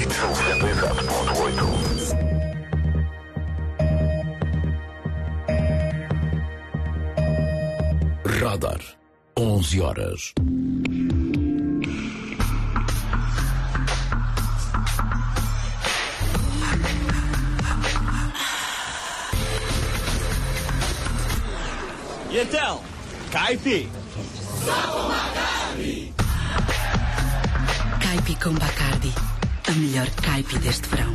Radar, 11 horas. E então, caipi? Caipi com Bacardi, a melhor caipi deste verão.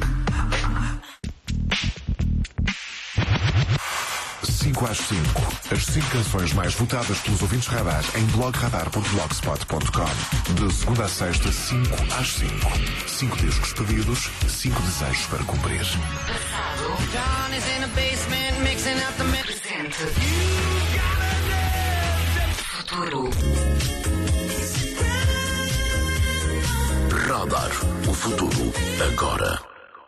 5 às 5. As 5 canções mais votadas pelos ouvintes radar em blogradar.blogspot.com. De segunda a sexta, 5 às 5. 5 discos pedidos, 5 desejos para cumprir. Futuro. Radar, o futuro agora.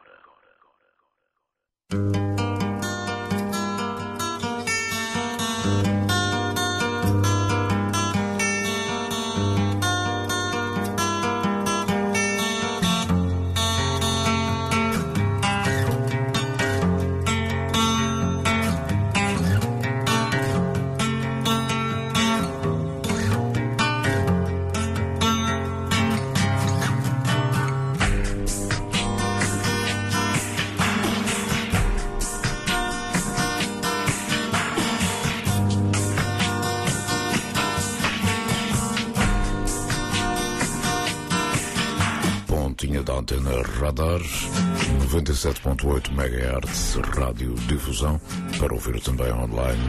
Da antena Radar 97.8 MHz Rádio Difusão, para ouvir também online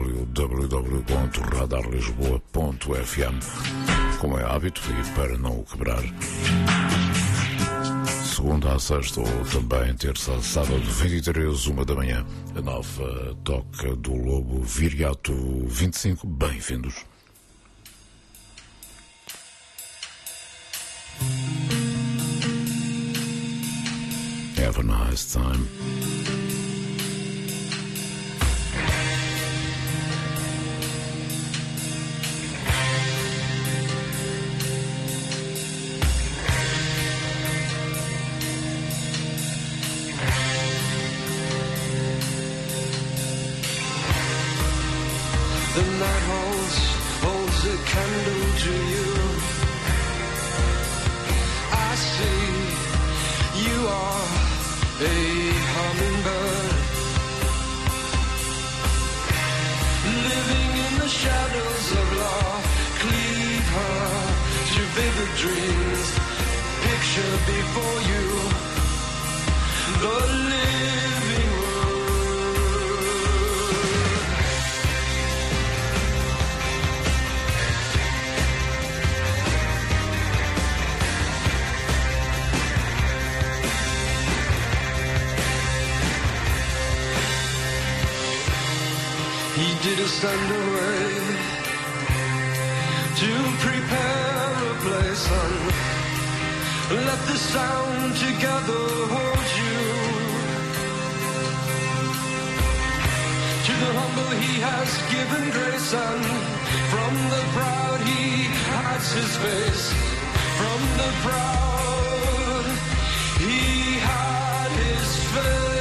www.radarlisboa.fm, como é hábito, e para não o quebrar, segunda a sexta ou também terça a sábado 23, 1 da manhã, a nova toca do Lobo Viriato 25. Bem-vindos. Have a nice time. The night holds a candle to you. I see you are a hummingbird, living in the shadows of love. Cleave her to vivid dreams. Picture before you the living room. He did send away to prepare a place, and let the sound together hold you. To the humble he has given grace, and from the proud he hides his face. From the proud he had his face.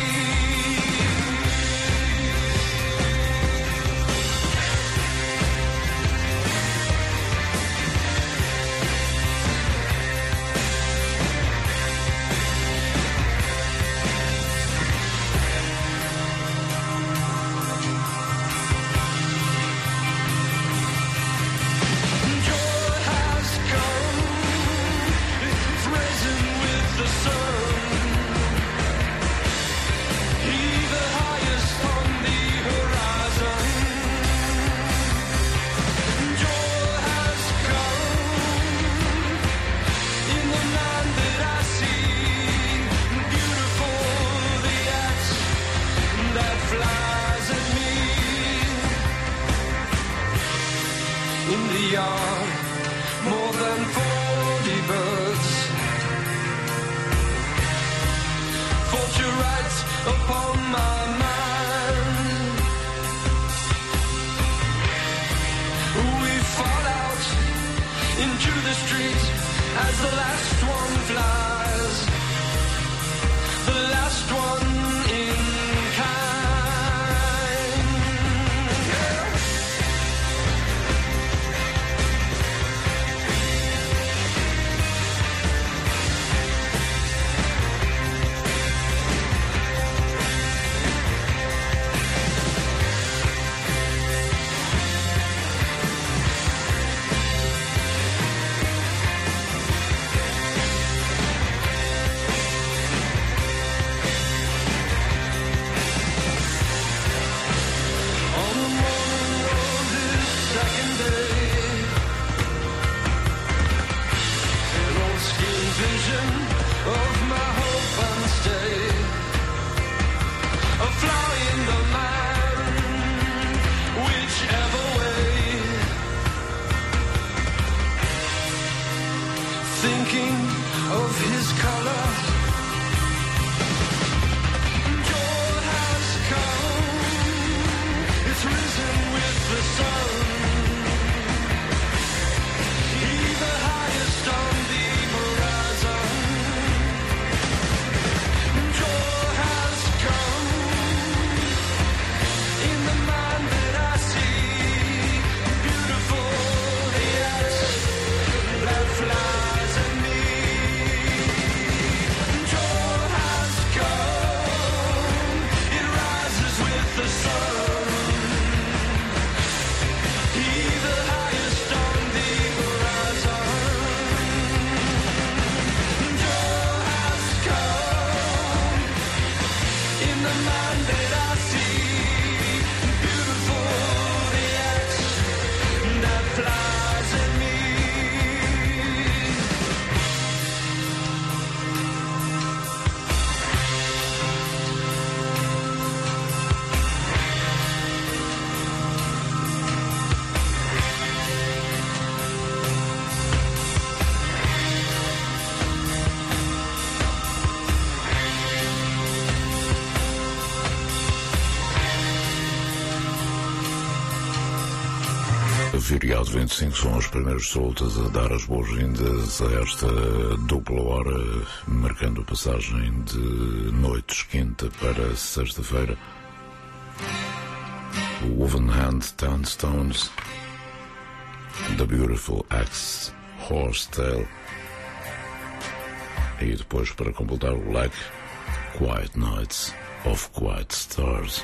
In the yard, more than 40 birds fought you right upon my mind. We fall out into the street as the last one flies. Viriato 25 são as primeiras soltas a dar as boas-vindas a esta dupla hora, marcando a passagem de noites quinta para sexta-feira. Woven Hand Townstones, The Beautiful Axe, Horsetail, e depois, para completar o leque, Quiet Nights of Quiet Stars.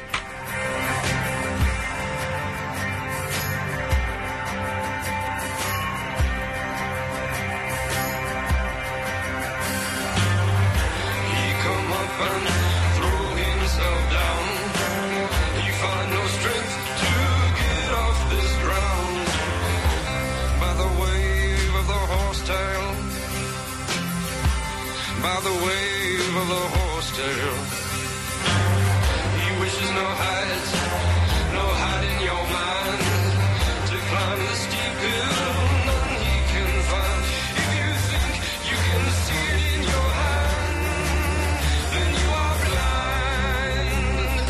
By the wave of the horse tail, he wishes no hide in your mind, to climb the steep hill none he can find. If you think you can see it in your hand, then you are blind.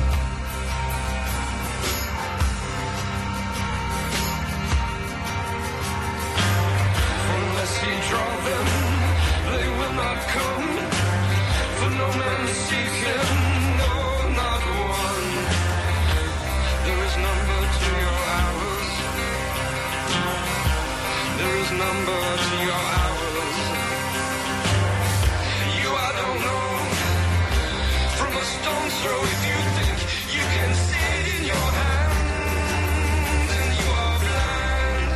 Unless he draw them, they will not come, for no man seek him, no, not one. There is number to your hours, there is number to your hours. You, I don't know, from a stone's throw, if you think you can see it in your hand, then you are blind.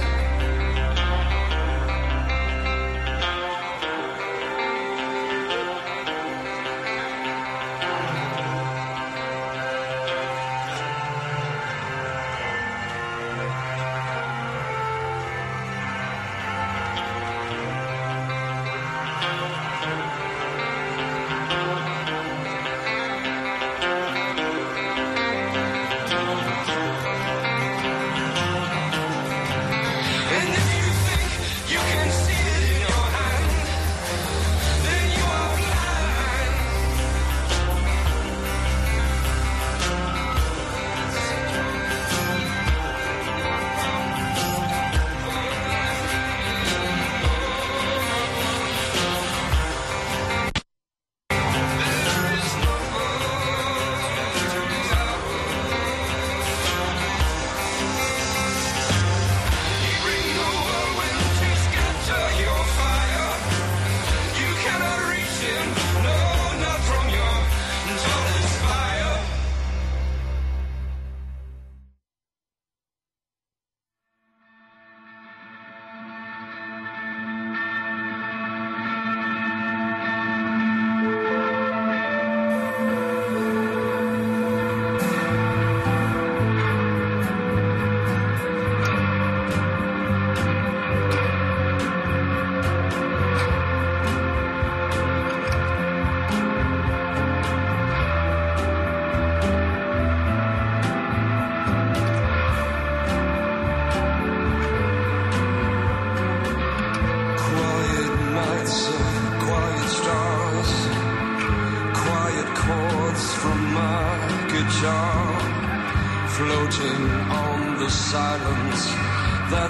Floating on the silence that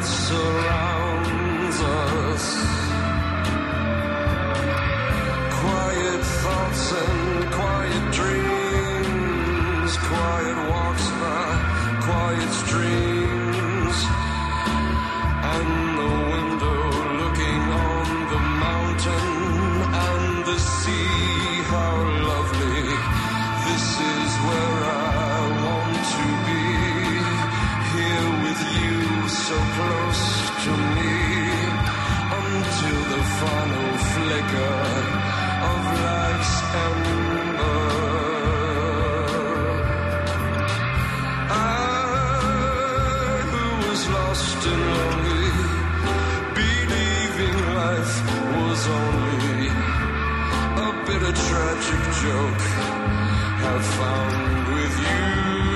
surrounds us. Quiet thoughts and quiet dreams, quiet walks by quiet streams, and the window looking on the mountain and the sea. How lovely, this is where I want to be, here with you so close to me, until the final flicker of life's ember. I, who was lost and lonely, believing life was only a bitter tragic joke, have found with you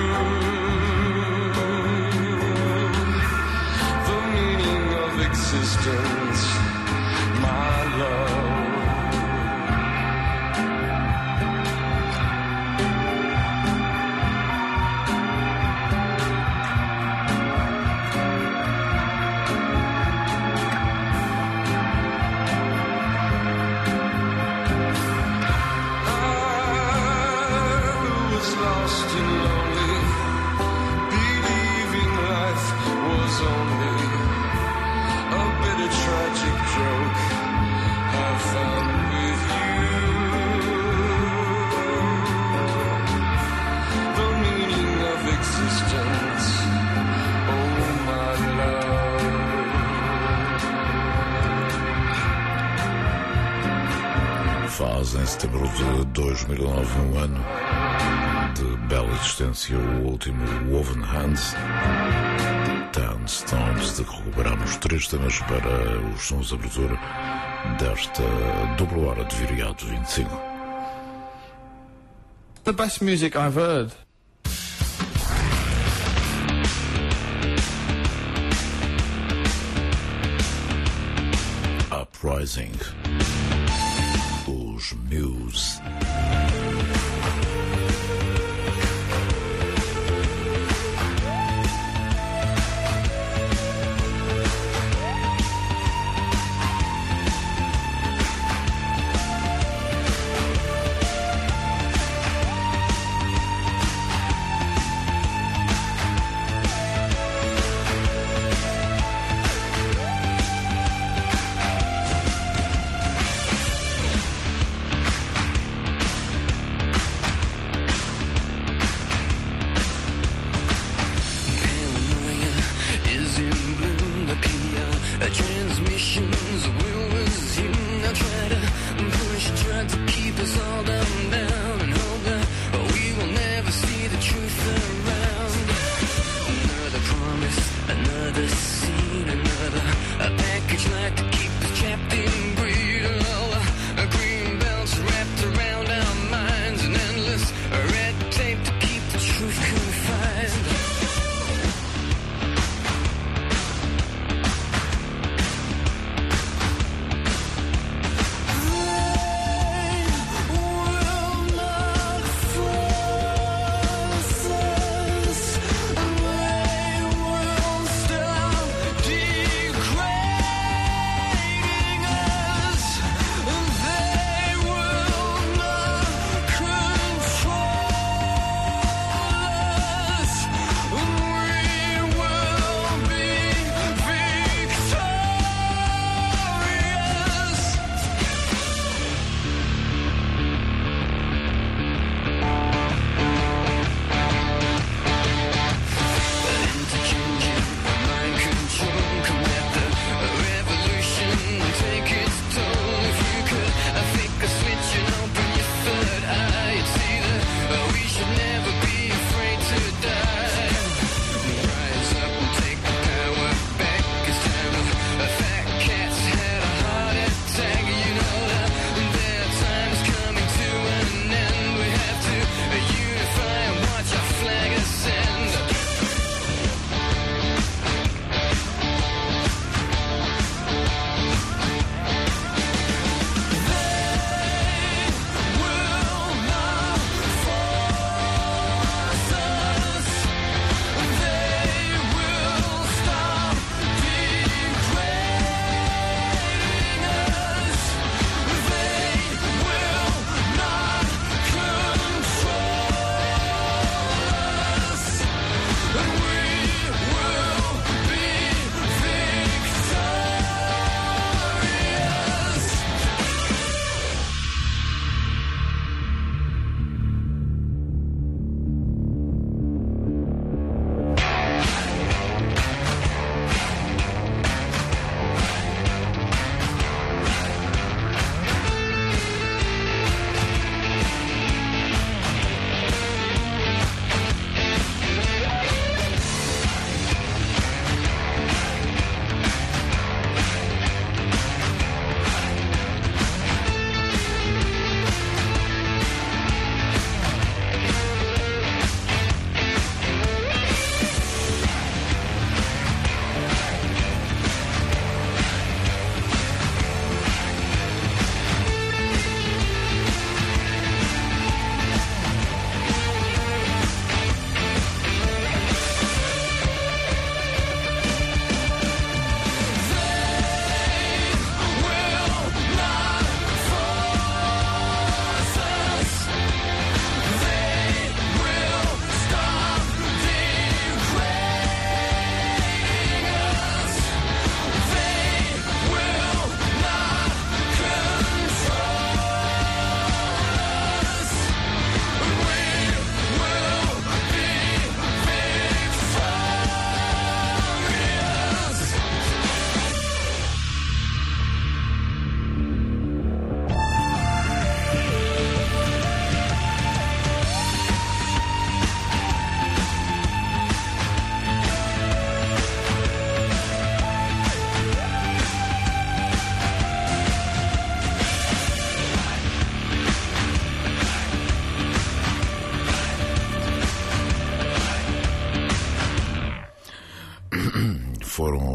the meaning of existence, my love. faz em setembro de 2009, um ano de bela existência, o último Woven Hands. 10 Stones, de que recuperamos 3 temas para os sons de abertura desta dupla hora de Viriato 25. The best music I've heard. Uprising, os Muse.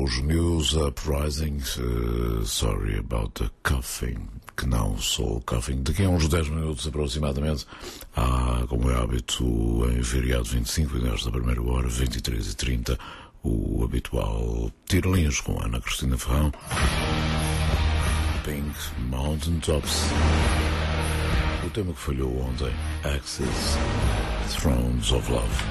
os Muse Uprising, Sorry About the Coughing, que não sou coughing. Daqui a uns 10 minutos aproximadamente, há, como é hábito, em Viriato 25 e nesta primeira hora, 23h30, o habitual Tirolins com Ana Cristina Ferrão. Pink Mountain Tops. O tema que falhou ontem, Axis, Thrones of Love.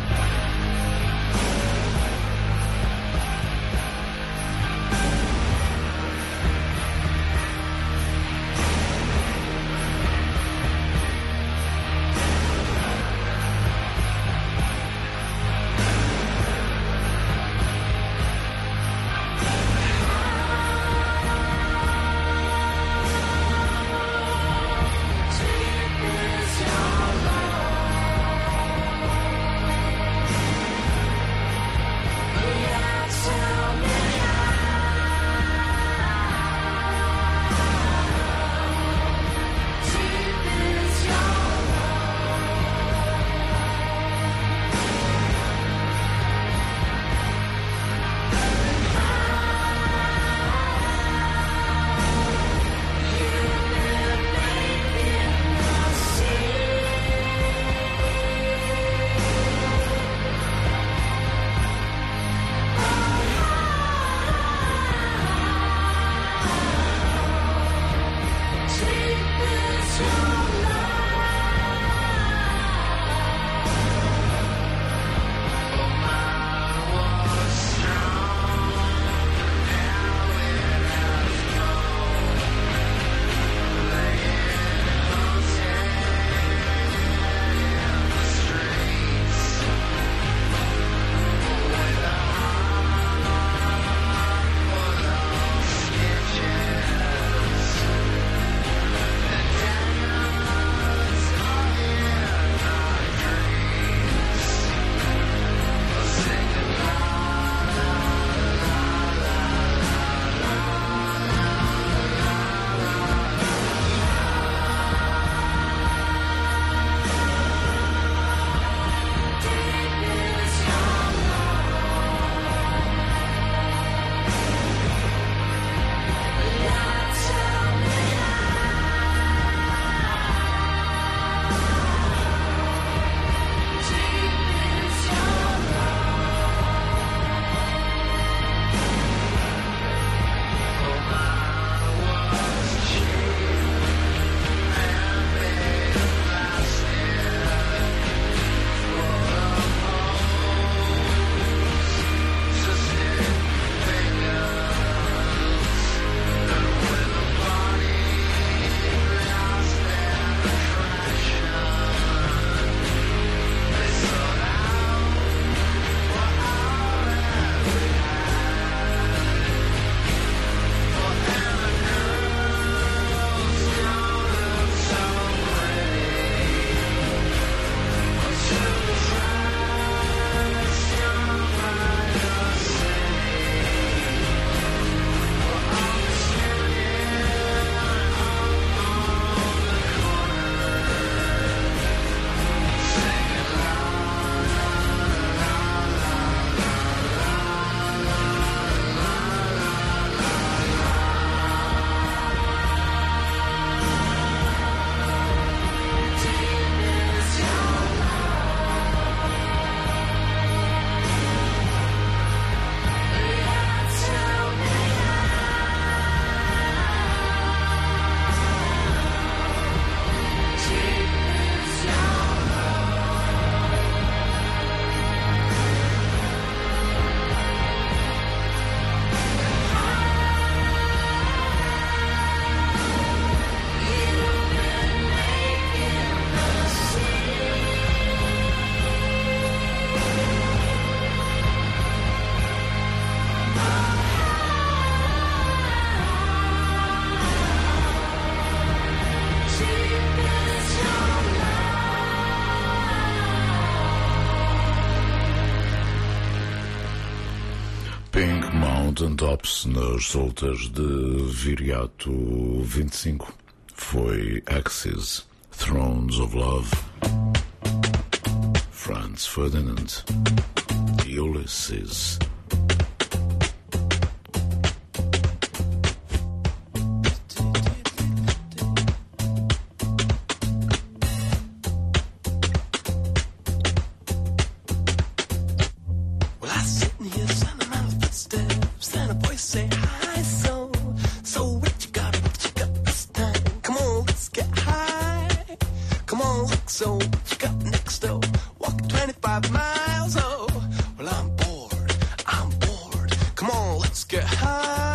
Mountain Tops nas soltas de Viriato 25 foi Axis, Thrones of Love, Franz Ferdinand, Ulysses, next, so what you got next, though? Walk 25 miles, oh. Well, I'm bored. Come on, let's get high.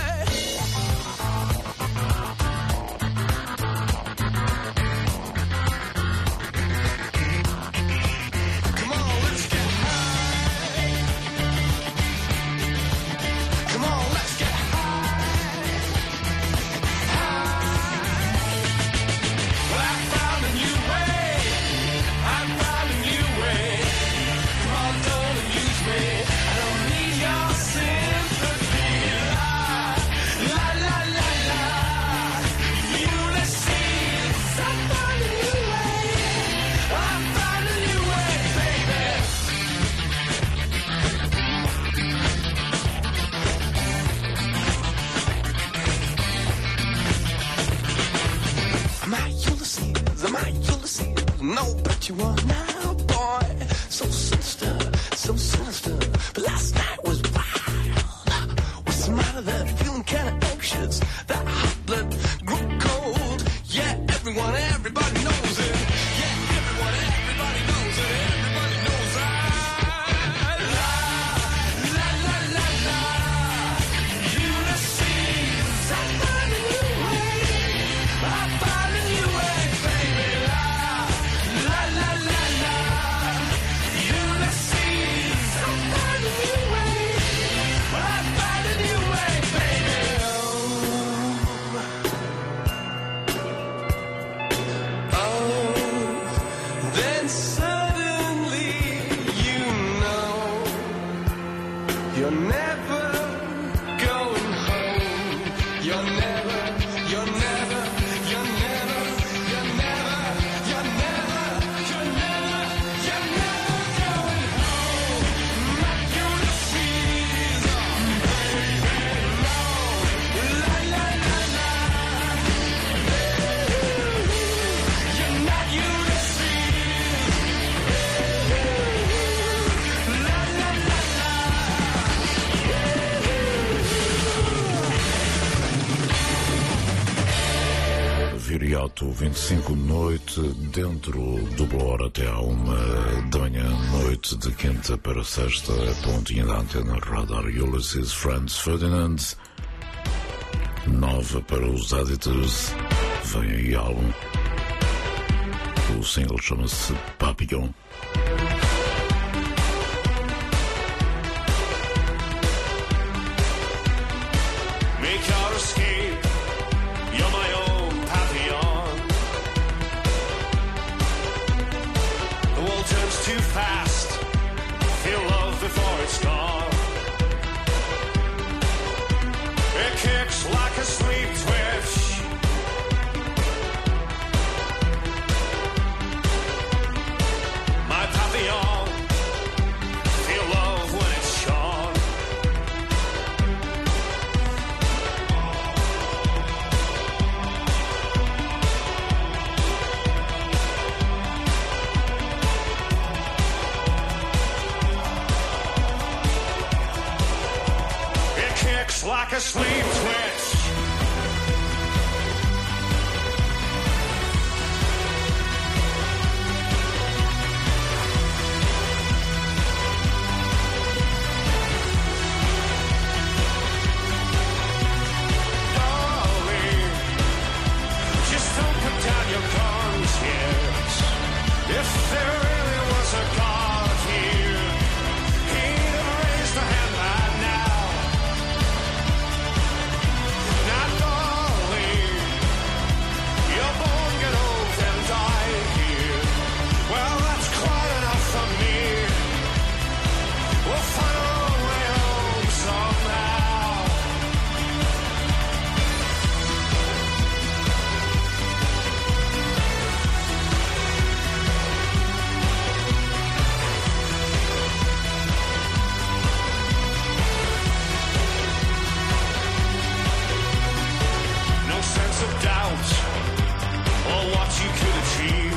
No, but you are now, boy. So sinister, but last night was wild. What's the matter there? Feeling kinda anxious. That hot blood grew cold. Yeah, everybody knows it. Yeah, everybody knows it. Everybody knows I la la la la. Ulysses, I find a new way. I find a new way, baby. La la la la. Ulysses, I find a new way. I find a new way, baby. Oh, then suddenly you know you're never going home. You're never going home. My Ulysses, baby, la la la la. You're not Ulysses, la la la la. Viriato 25, noite dentro do Blor até à 1 da manhã, noite de quinta para sexta, pontinha da antena Radar Ulysses Franz Ferdinand, 9 para os Editors, vem aí álbum, o single chama-se Papillon. Make your escape. You're my own Papillon. The world turns too fast. Feel love before it's gone. It kicks like a sleep twitch. My Papillon. Feel love when it's shone. It kicks like a sleep twitch. Darling, just don't put down your guns yet. If there really was a God here, he'd have raised a hand by now. Now, darling, you're born, get old, and die here. Well, that's quite enough for me. We'll find our own way home somehow. No sense of doubt or what you could achieve.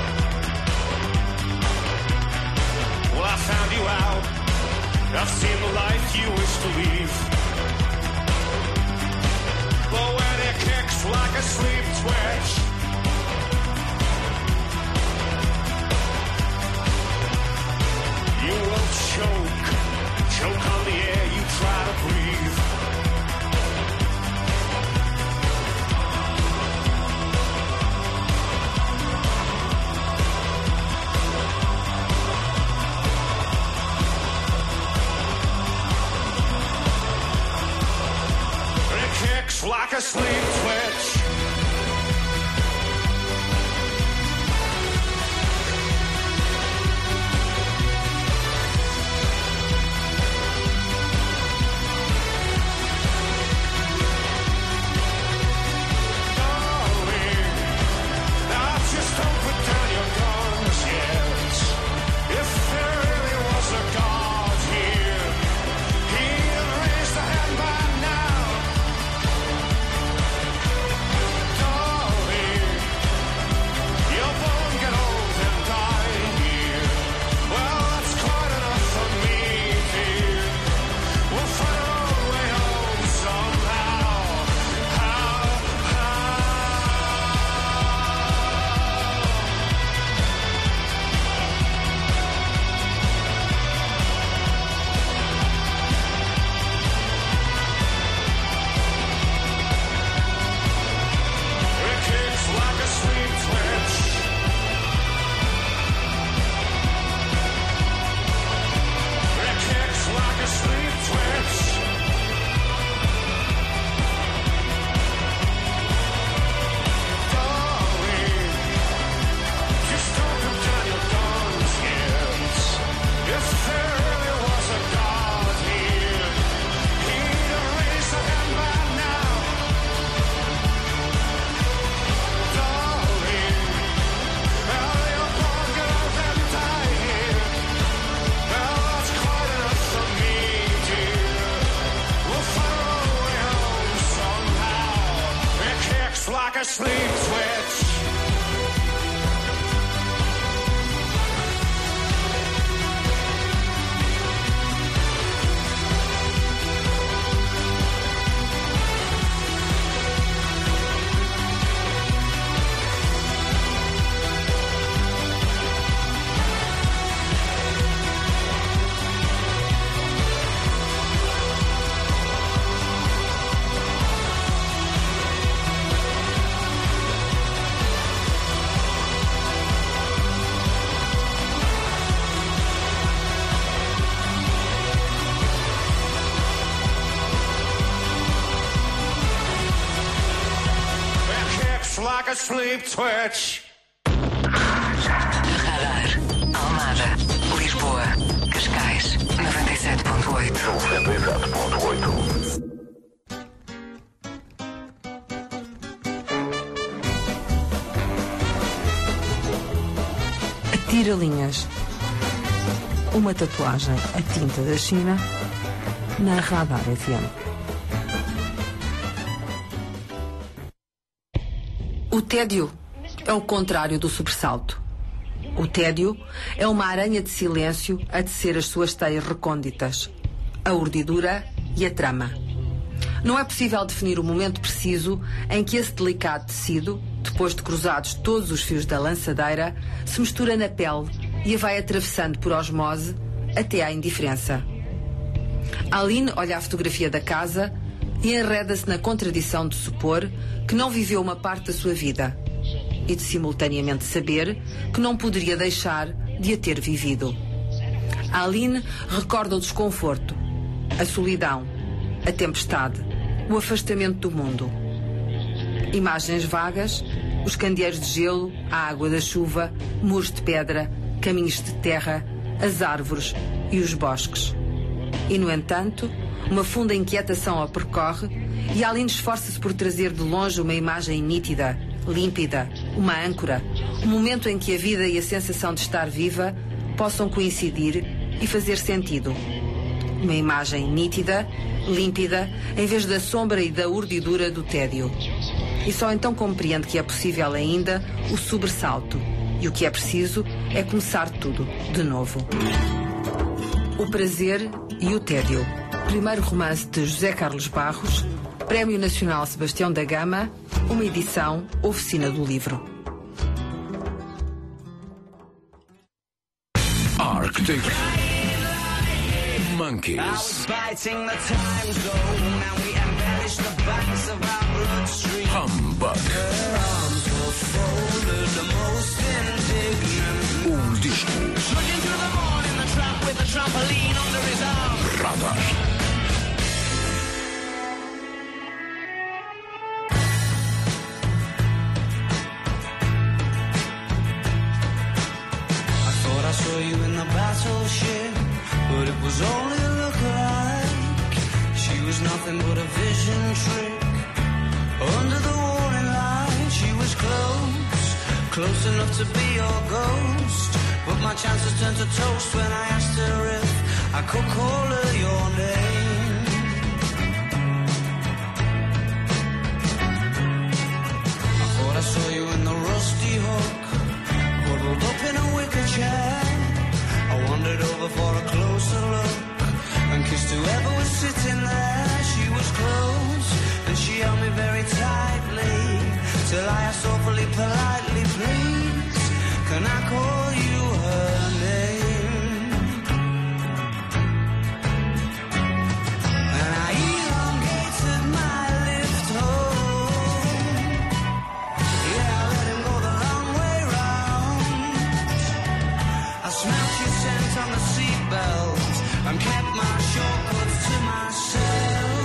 Well, I found you out. I've seen the life you wish to leave. But when it kicks like a sleep twitch, sleep twitch. Radar. Almada. Lisboa. Cascais. 97.8. 97.8. Tira-linhas. Uma tatuagem a tinta da China na Radar FM. O tédio é o contrário do sobressalto. O tédio é uma aranha de silêncio a tecer as suas teias recônditas, a urdidura e a trama. Não é possível definir o momento preciso em que esse delicado tecido, depois de cruzados todos os fios da lançadeira, se mistura na pele e a vai atravessando por osmose até à indiferença. Aline olha a fotografia da casa e enreda-se na contradição de supor que não viveu uma parte da sua vida e de simultaneamente saber que não poderia deixar de a ter vivido. Aline recorda o desconforto, a solidão, a tempestade, o afastamento do mundo. Imagens vagas, os candeeiros de gelo, a água da chuva, muros de pedra, caminhos de terra, as árvores e os bosques. E, no entanto, uma funda inquietação a percorre e Aline esforça-se por trazer de longe uma imagem nítida, límpida, uma âncora, um momento em que a vida e a sensação de estar viva possam coincidir e fazer sentido. Uma imagem nítida, límpida, em vez da sombra e da urdidura do tédio. E só então compreende que é possível ainda o sobressalto. E o que é preciso é começar tudo de novo. O prazer e o tédio. Primeiro romance de José Carlos Barros, Prémio Nacional Sebastião da Gama, uma edição Oficina do Livro. Arctic Monkeys. Humbug. Disco. Radar. I saw you in the battleship, but it was only a look-alike. She was nothing but a vision trick. Under the warning light, she was close enough to be your ghost. But my chances turned to toast when I asked her if I could call her your name. I thought I saw you in the rusty hook, huddled up in a wicker chair. I wandered over for a closer look and kissed whoever was sitting there. She was close and she held me very tightly, till I asked awfully politely, please, can I call you her name? And I elongated my lift home. Yeah, I let him go the long way round. I smelt your scent on the seatbelt and kept my shortcuts to myself.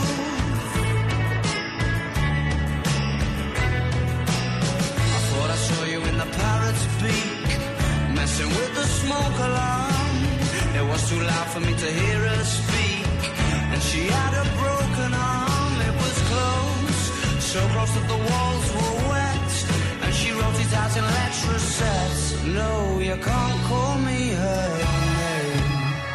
I thought I saw you in the parrot's beak, messing with the smoke alarm. It was too loud for me to hear her speak, and she had a broken arm. It was close, so close that the walls were wet, and she wrote it out in letter sets. No, you can't call me her name.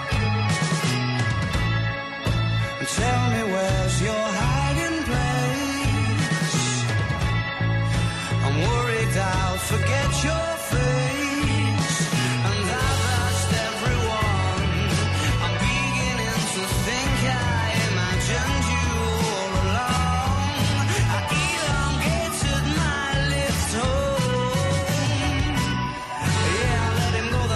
And tell me where's your hiding place. I'm worried I'll forget your face, and I've asked everyone. I'm beginning to think I imagined you all along. I elongated my lift home. Yeah, I let him go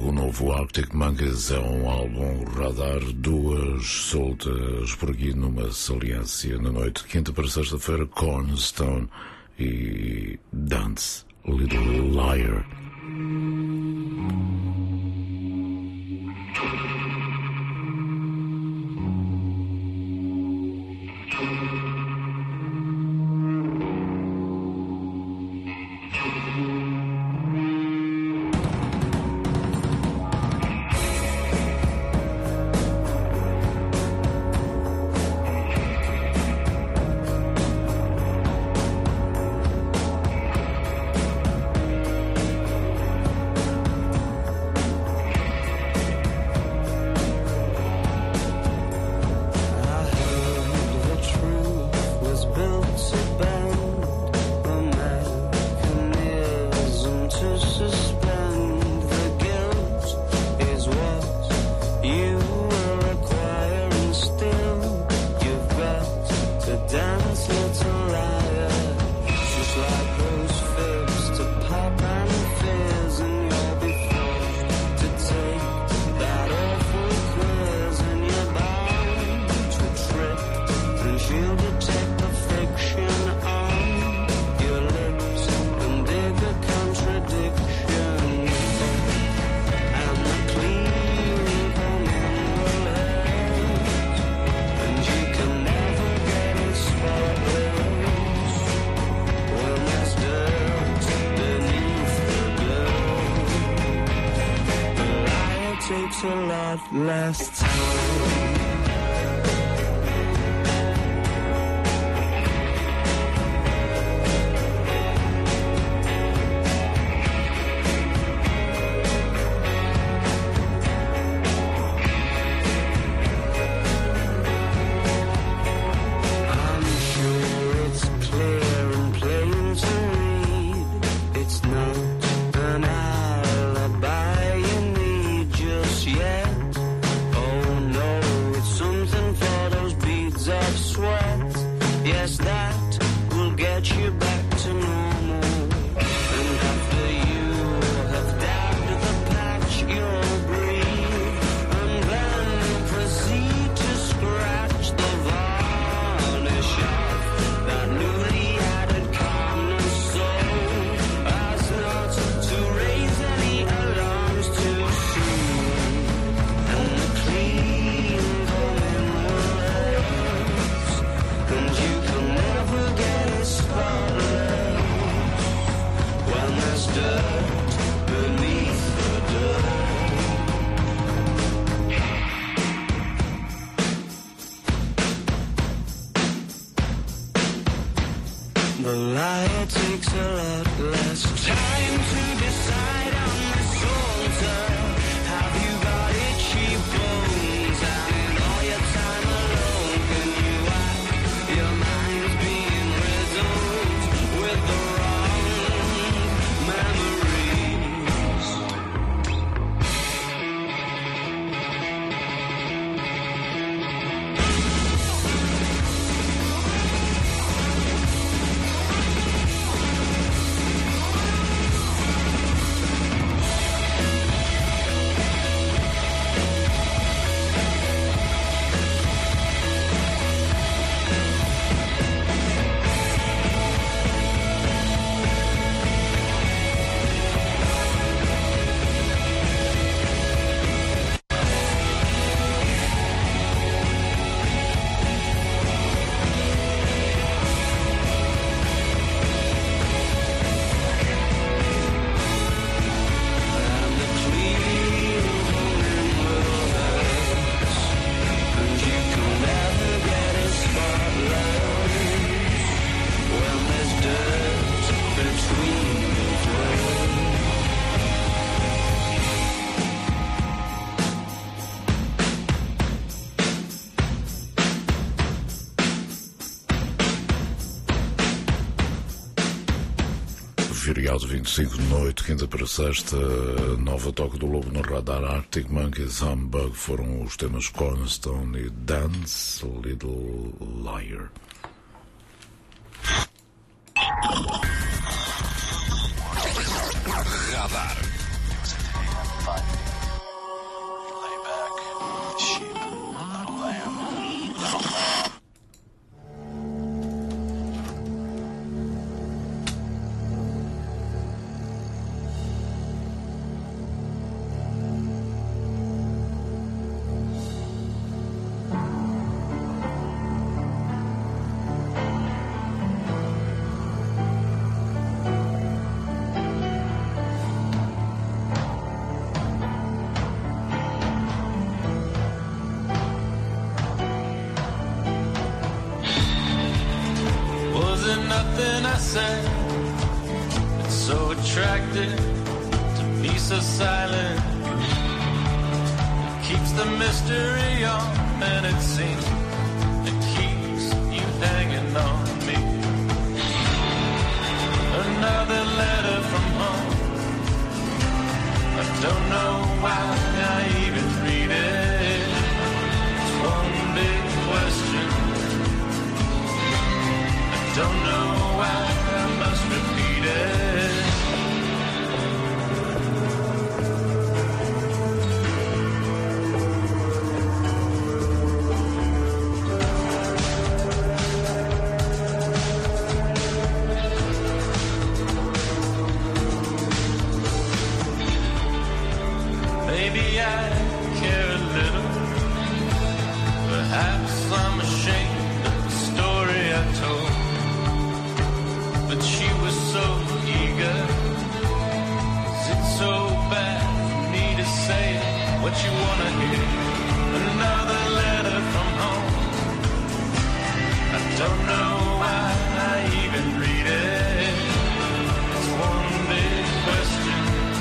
O novo Arctic Monkeys é um álbum radar, duas soltas por aqui numa saliência na noite de quinta para sexta-feira, Cornerstone e Dance, Little Liar. Last time. The liar takes a lot less time to decide on this altar. Have you got itchy bones? And all your time alone, can you act? Your mind's being riddled with the wrong memories. Feriado 25 de noite, quinta para sexta, nova toque do Lobo no radar. Arctic Monkeys, Humbug foram os temas Cornerstone e Dance, Little Liar. Radar. I said it's so attractive to be so silent. It keeps the mystery on, and it seems it keeps you hanging on me. Another letter from home. I don't know why I even read it. It's one big question. I don't know why I must repeat it. Maybe I care a little. Perhaps I'm ashamed of the story I told. But she was so eager. Is it so bad for me to say what you wanna hear? Another letter from home. I don't know why I even read it. It's one big question.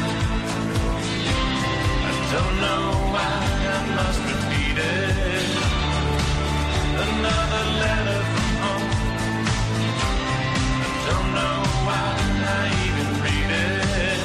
Don't know why I must repeat it. Another letter from home. I don't know why I even read it.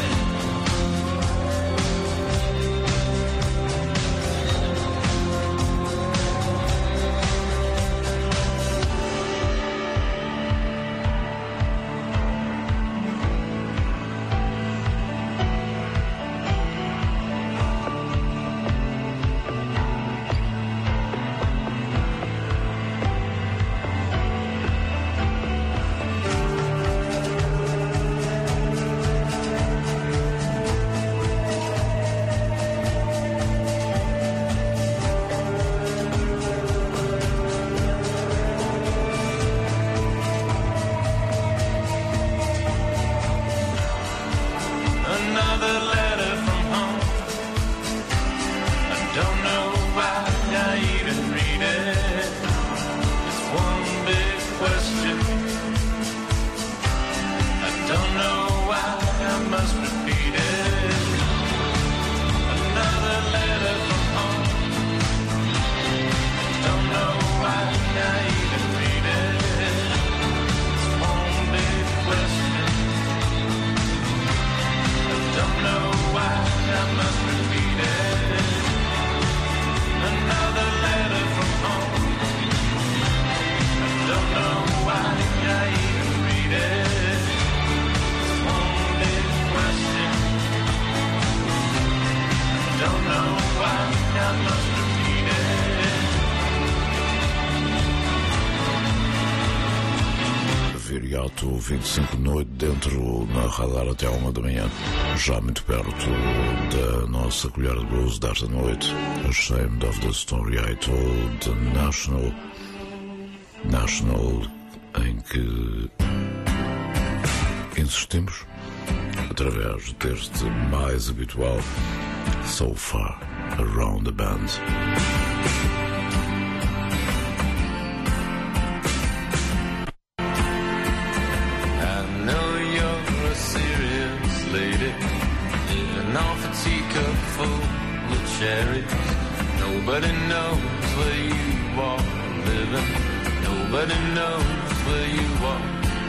Another letter from home. I don't know why I even read it. It's one big question. I don't know why I must repeat it. Another letter from home. I don't know why I even read it. It's one big question. Don't know why I must repeat it. Another letter from home. I don't know why I even read it. It's one big question. Don't know why I must repeat it. Viriato 25 noite dentro na radar até 1 da manhã, já muito perto da nossa colher de blues desta noite. Ashamed of the Story I Told, National, em que insistimos através deste mais habitual So Far Around the Bend. Nobody knows where you are living. Nobody knows where you are.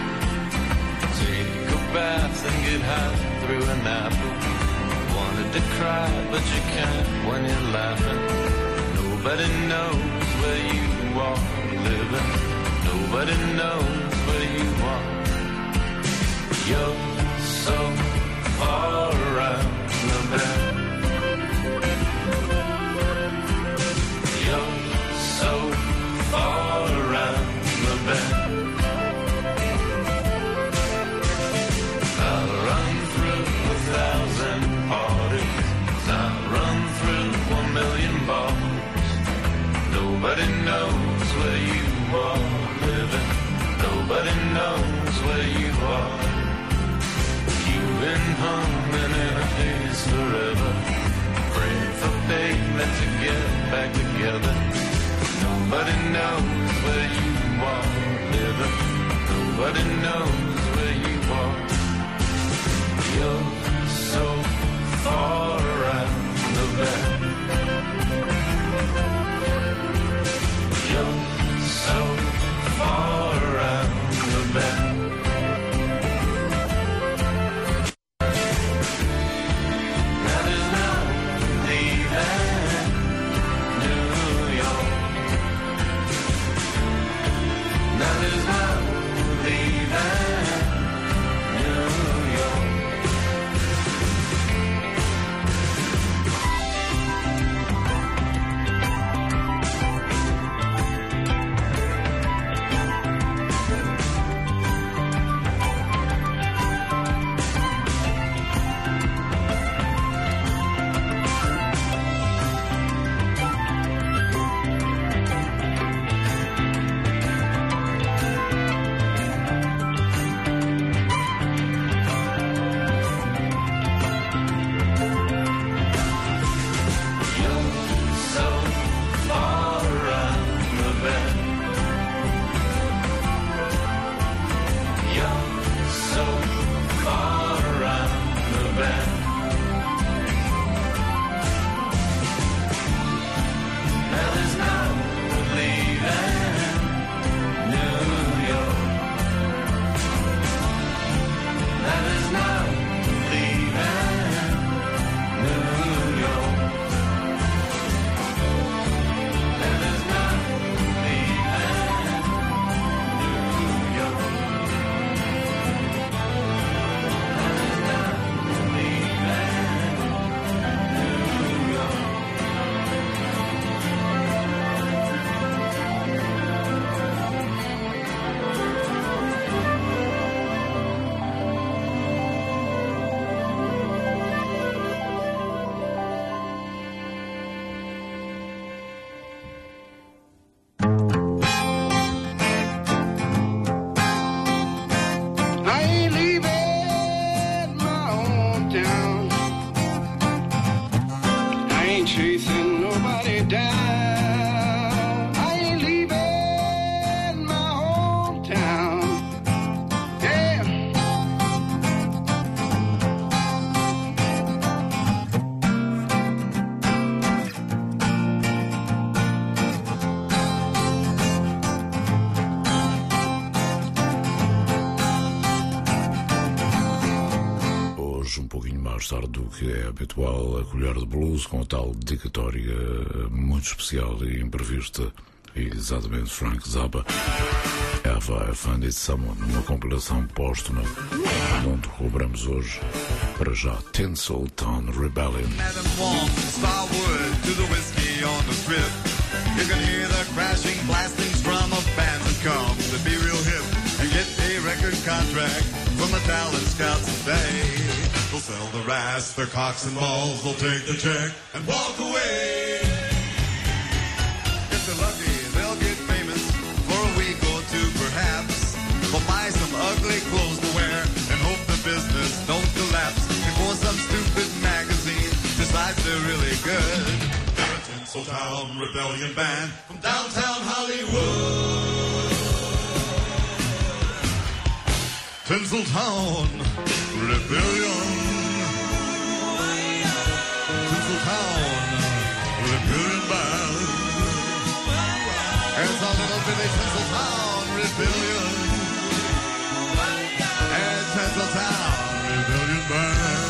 Take a bath and get high through an apple. Wanted to cry, but you can't when you're laughing. Nobody knows where you are living. Nobody knows where you are. You're so far around the bend. You're so far around the bend. I'll run through 1,000 parties. I'll run through 1,000,000 bars. Nobody knows where you are living. Nobody knows where you are. You've been humming in a haze forever. Praying for pavement to get back together. Nobody knows where you are living. Nobody knows You're so far around the bend. You're so far around the bend. Now there's no leaving New York. Now there's no leaving New York. I ain't leaving my hometown. I ain't chasing nobody down. I ain't leaving my hometown. Yeah. Hoje, um pouquinho mais tarde do que é habitual, a colher de blues com a tal dedicatória muito especial e imprevista, exatamente Frank Zappa. Have I Offended Someone, uma compilação póstuma, onde cobramos hoje, para já, Tinseltown Rebellion. Madam Wong, Starwood to the whiskey on the strip. You can hear the crashing, blastings from a band that come to be real hip and get a record contract from the talent scouts today. They'll sell the rass, their cocks and balls, they'll take the check and walk away. If they're lucky, they'll get famous for a week or two perhaps. They'll buy some ugly clothes to wear and hope the business don't collapse before some stupid magazine decides they're really good. They're a Tinseltown Rebellion band from downtown Hollywood. Tinseltown Rebellion. Tinseltown Rebellion band. It's a little bitty Tinseltown Rebellion. And Tinseltown Rebellion band.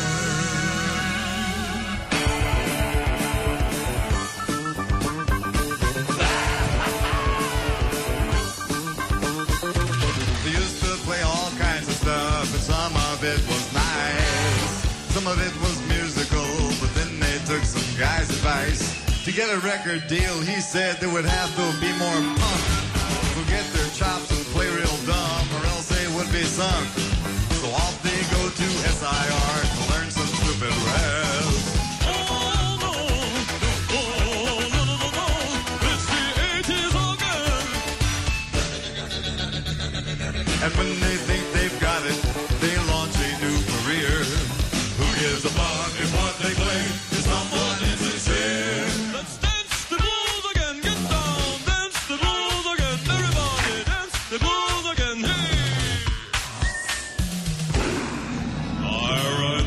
They used to play all kinds of stuff, and some of it was nice. Some of it was musical, but then they took some guy's advice. To get a record deal, he said there would have to be more punk who get their chops and play real dumb, or else they would be sunk. So off they go to SIR to learn some stupid raps. And when they think they've got it, they launch a new career. Who gives a fuck if what they claim is someone insincere? Let's dance the blues again, get down, dance the blues again, everybody dance the blues again, hey! I ride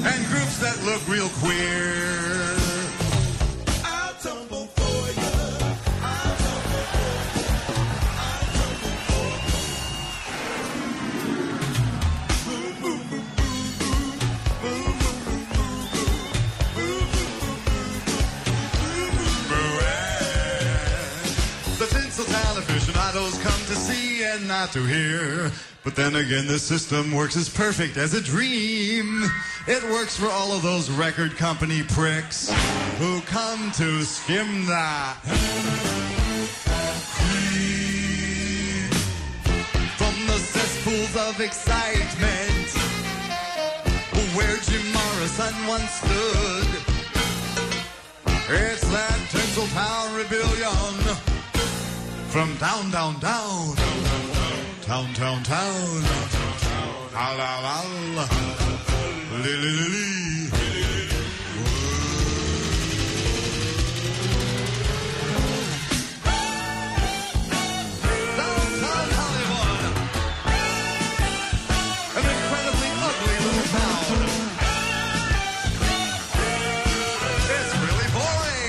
and groups that look real queer. I'll tumble for you. I'll tumble for you. I'll tumble for you. The Tinseltown aficionados come to see and not to hear. But then again, the system works as perfect as a dream. It works for all of those record company pricks who come to skim the cream. From the cesspools of excitement where Jim Morrison once stood, it's that Tinseltown rebellion from down, down, down. Town, town, town. Al, al, al. Li, li, li, li. Downtown Hollywood. An incredibly ugly little town. It's really boring.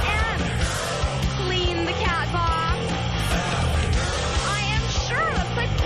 clean the cat box. I am sure that's like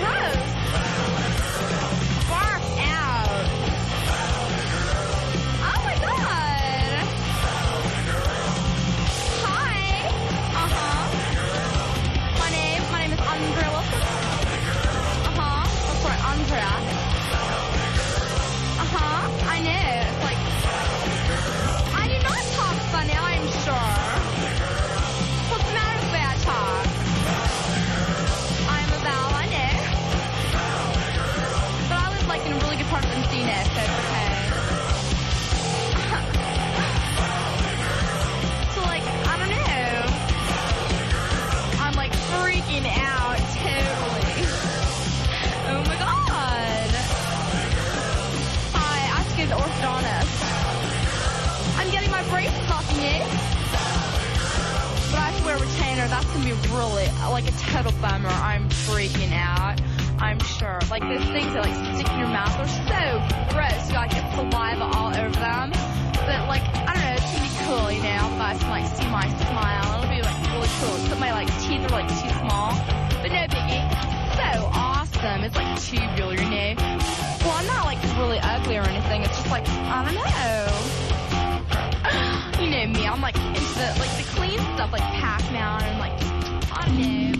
freaking out. I'm sure. Like, those things that, like, stick in your mouth are so gross. You, like, get saliva all over them. But, like, I don't know, it's gonna be cool, you know, if I can, like, see my smile. It'll be, like, really cool. Except my, like, teeth are, like, too small. But no biggie. So awesome. It's, like, tubular, you know. Well, I'm not, like, really ugly or anything. It's just, like, I don't know. You know me. I'm, like, into the, like, the clean stuff, like Pac-Man and, like, I don't know.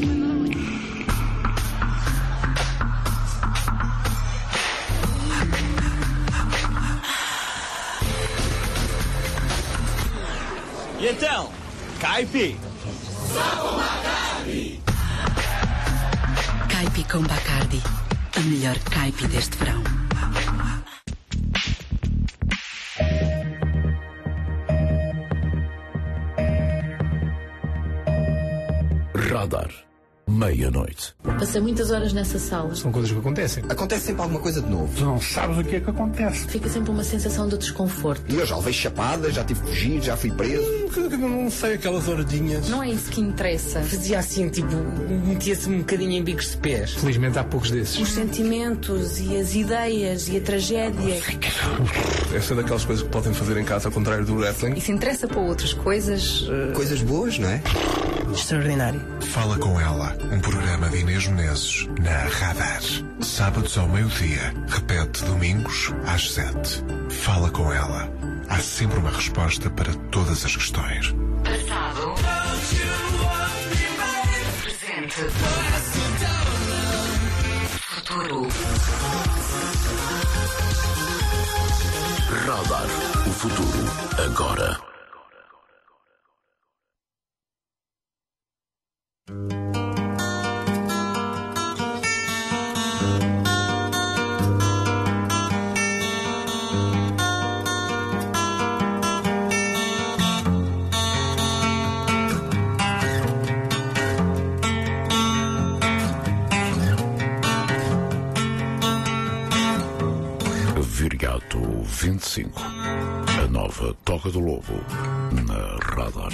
Yetel, Caipi. Caipi com Bacardi. A melhor caipi deste verão. Radar. Meia-noite. Passei muitas horas nessa sala. São coisas que acontecem. Acontece sempre alguma coisa de novo. Tu não sabes o que é que acontece. Fica sempre uma sensação de desconforto. E eu já levei chapada, já tive que fugir, já fui preso. Não sei, aquelas horadinhas. Não é isso que interessa. Fazia assim, tipo, metia-se um bocadinho em bicos de pés. Felizmente há poucos desses. Os sentimentos e as ideias e a tragédia. Essa é daquelas coisas que podem fazer em casa ao contrário do wrestling. E se interessa para outras coisas... Coisas boas, não é? Extraordinário. Fala com ela, um programa de Inês Menezes na Radar. Sábados ao meio-dia, repete domingos às 7. Fala com ela. Há sempre uma resposta para todas as questões. Passado. Presente. Futuro. Radar. O futuro agora. Viriato 25. A nova Toca do Lobo na Radar.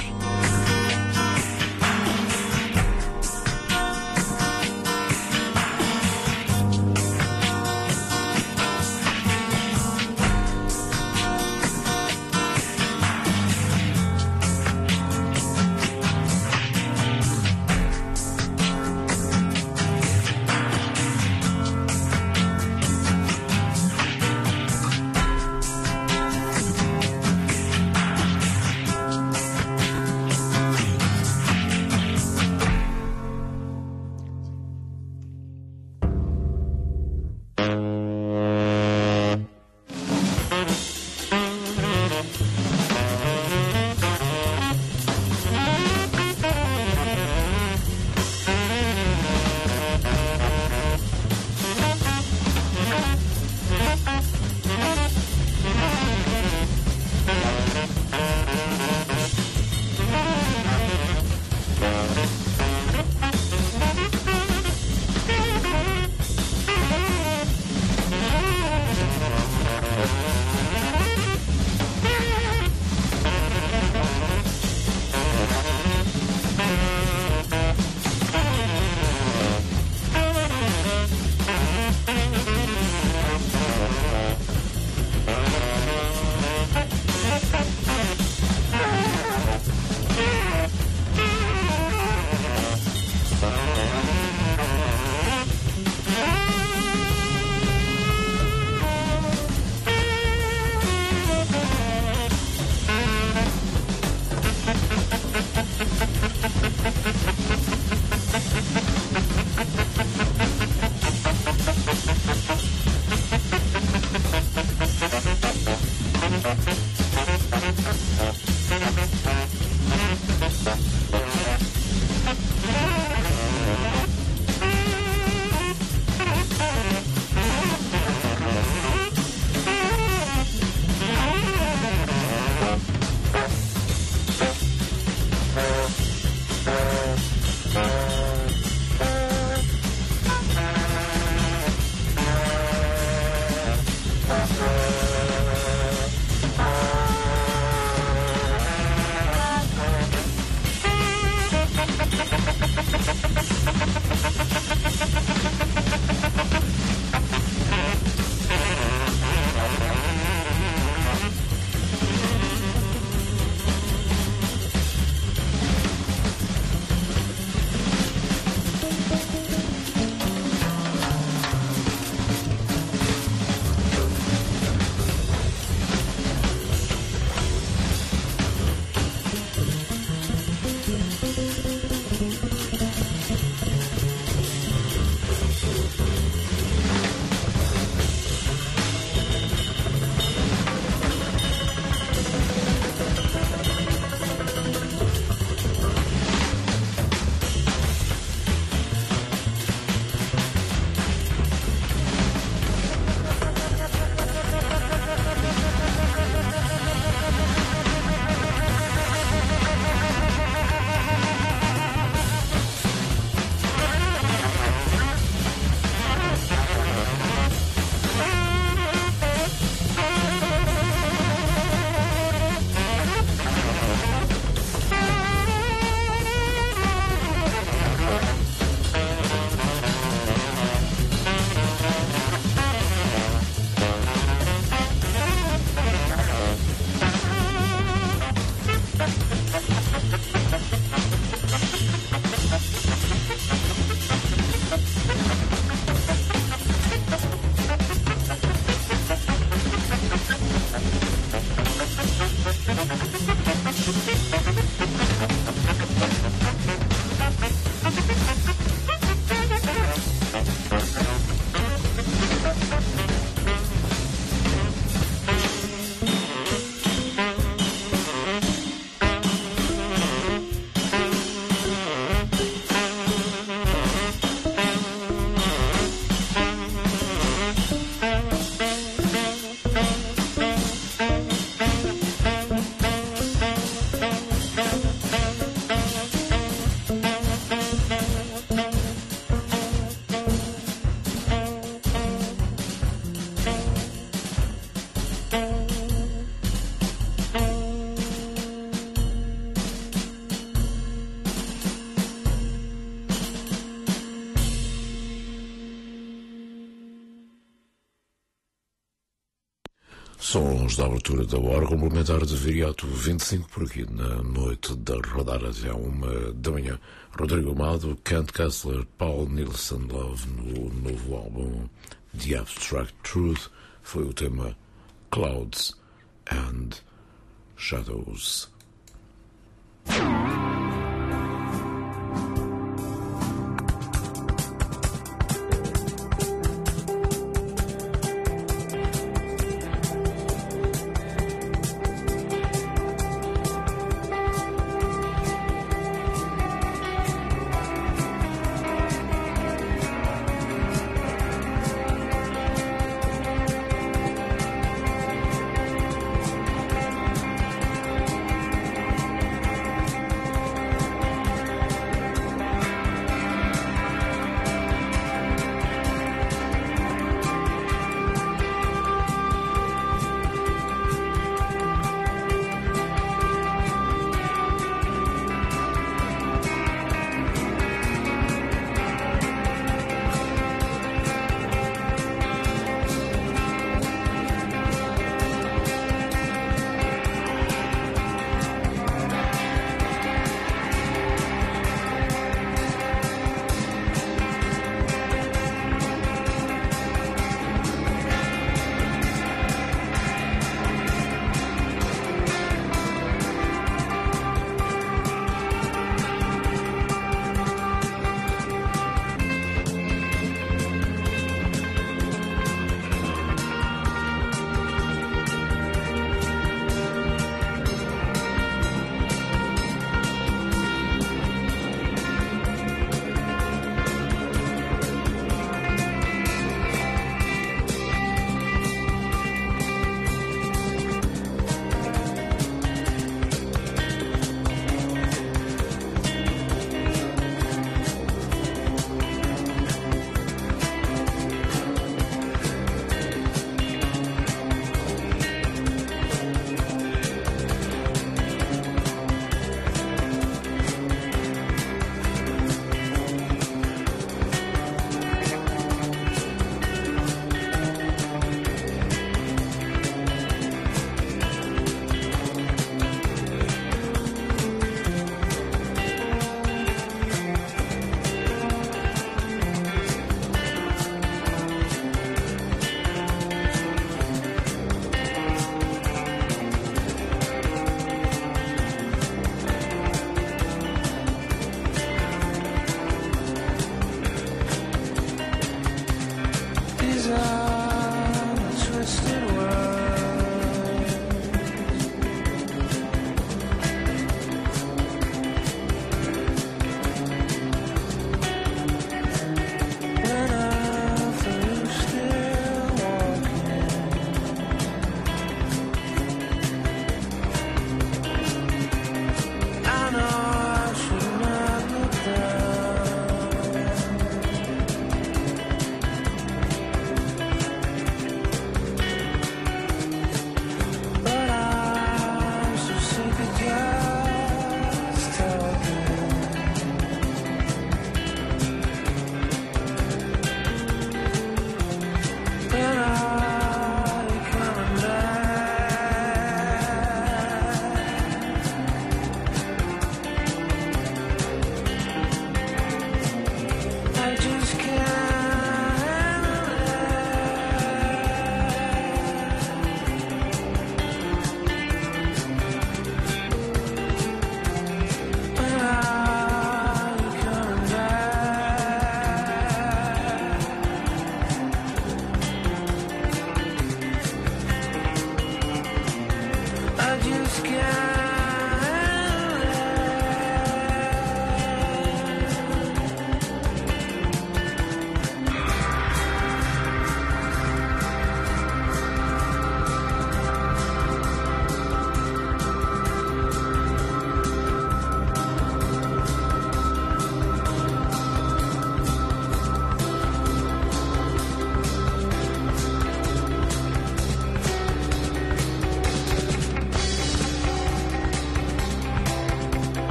Sons da abertura da hora, complementar de viriato 25 por aqui na noite da rodar até 1h. Rodrigo Amado, Kent Kessler, Paul Nielsen Love no novo álbum The Abstract Truth foi o tema Clouds and Shadows.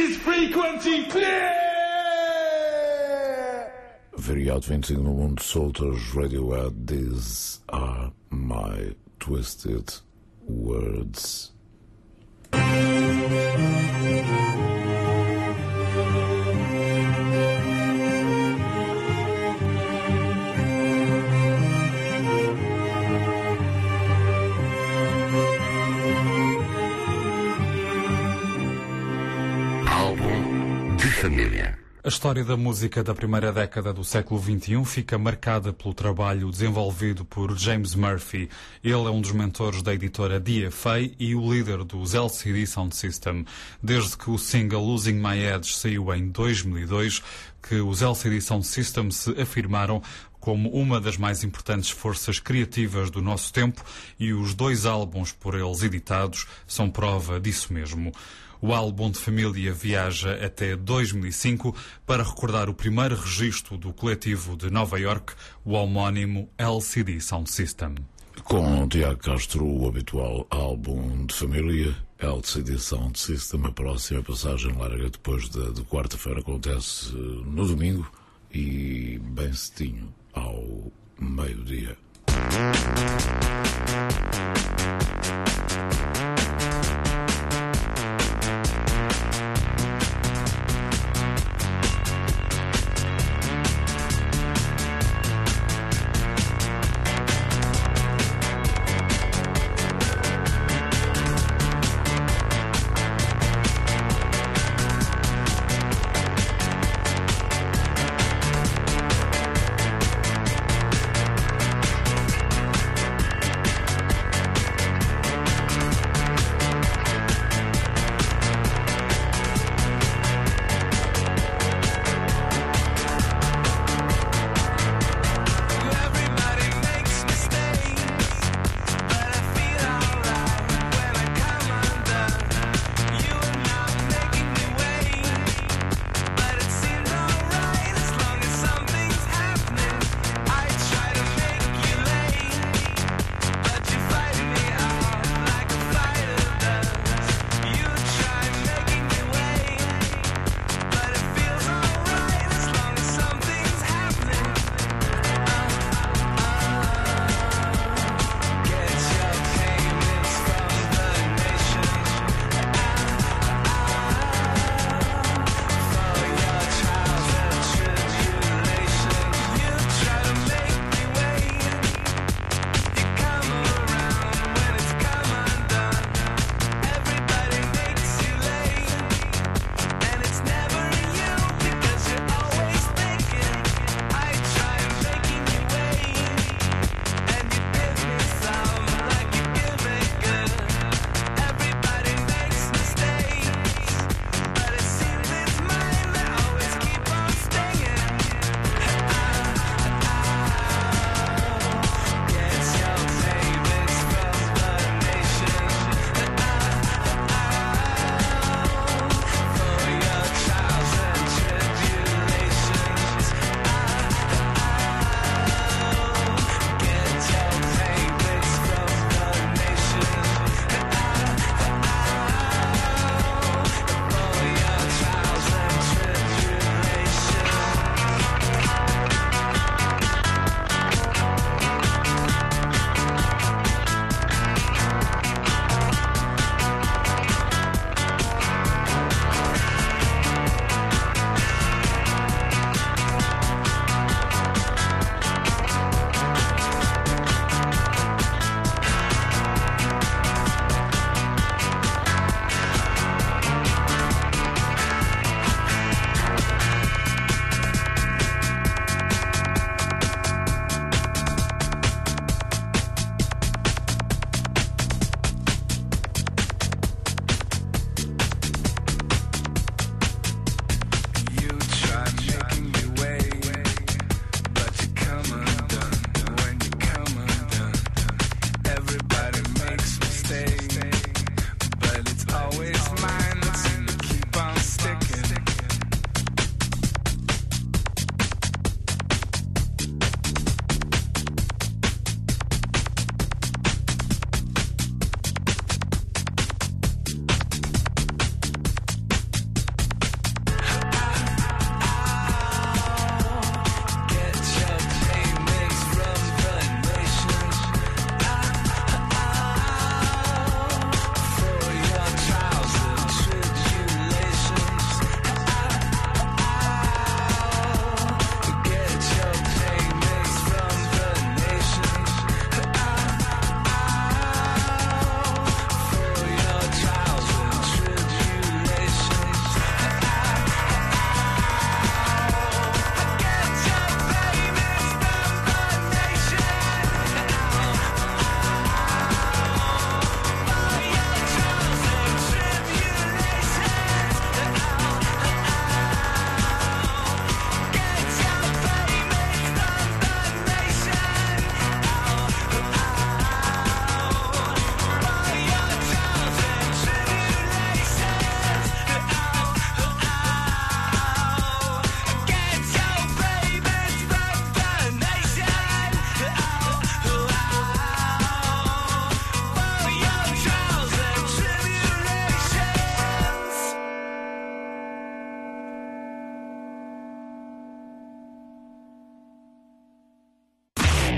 is frequency clear! Very Out 25 no mundo, Solters, Radiohead, These Are My Twisted Words. Álbum de família. A história da música da primeira década do século XXI fica marcada pelo trabalho desenvolvido por James Murphy. Ele é um dos mentores da editora DFA e o líder dos LCD Sound System. Desde que o single Losing My Edge saiu em 2002, que os LCD Sound System se afirmaram como uma das mais importantes forças criativas do nosso tempo, e os 2 álbuns por eles editados são prova disso mesmo. O álbum de família viaja até 2005 para recordar o primeiro registro do coletivo de Nova York, o homónimo LCD Sound System. Com Tiago Castro, o habitual álbum de família, LCD Sound System. A próxima passagem larga depois de quarta-feira acontece no domingo e bem cedinho, ao meio-dia.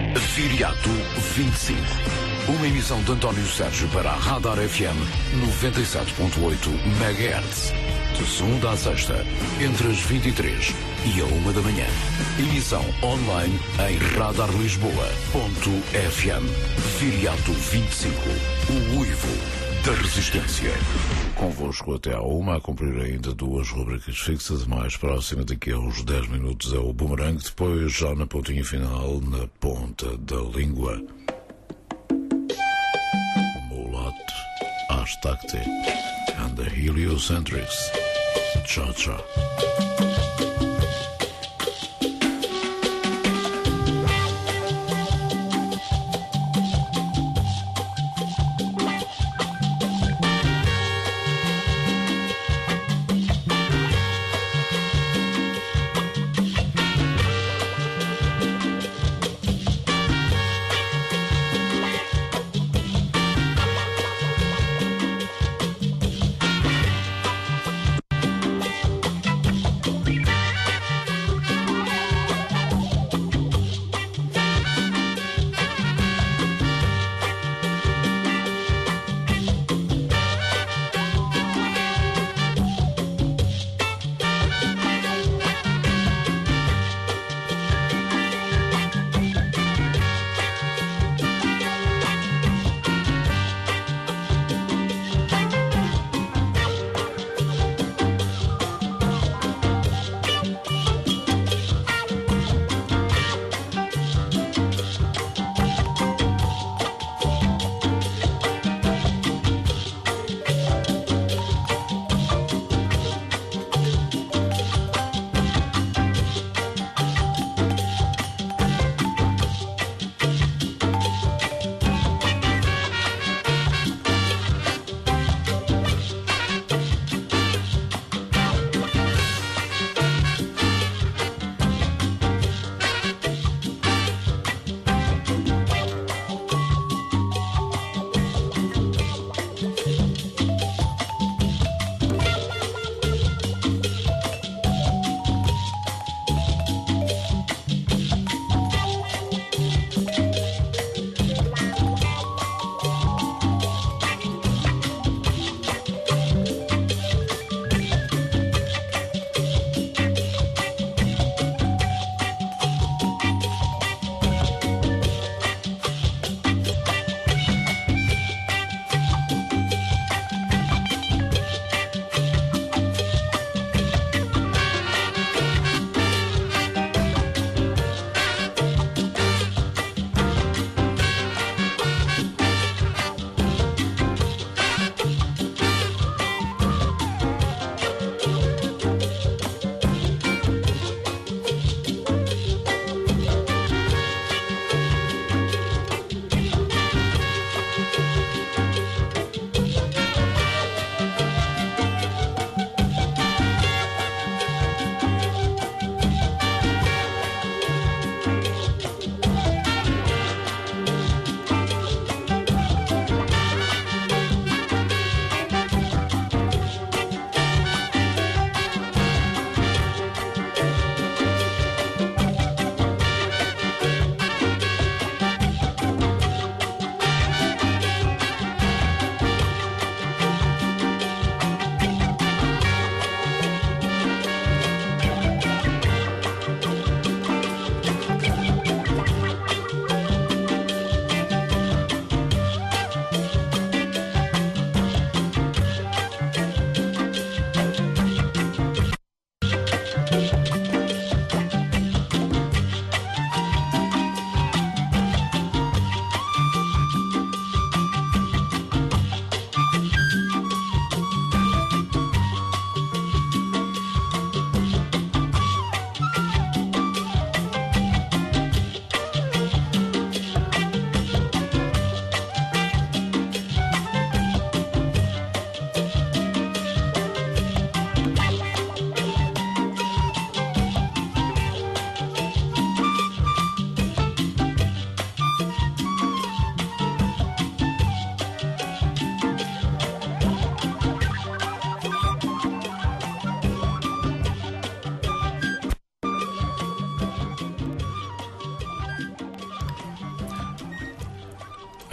Viriato 25. Uma emissão de António Sérgio para a Radar FM 97.8 MHz. De segunda à sexta, entre as 23 e a 1 da manhã. Emissão online em radarlisboa.fm. Viriato 25. O uivo da resistência. Convosco até à 1, a cumprir ainda 2 rubricas fixas. Mais próxima daqui a uns 10 minutos é o Boomerang. Depois, já na pontinha final, na ponta da língua, o Mulot, Astacte and the Heliocentrics. Tchau, tchau.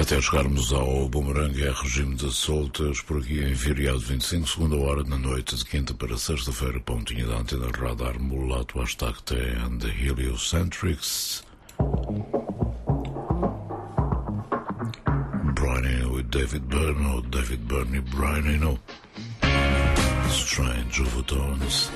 Até chegarmos ao Boomerang é regime de soltas, por aqui em Viriato 25, segunda hora na noite de quinta para sexta-feira, pontinha da antena radar mulato, hashtag and the Heliocentrics. Brian with David Byrne, ou David Byrne e Brian Eno. Strange Overtones.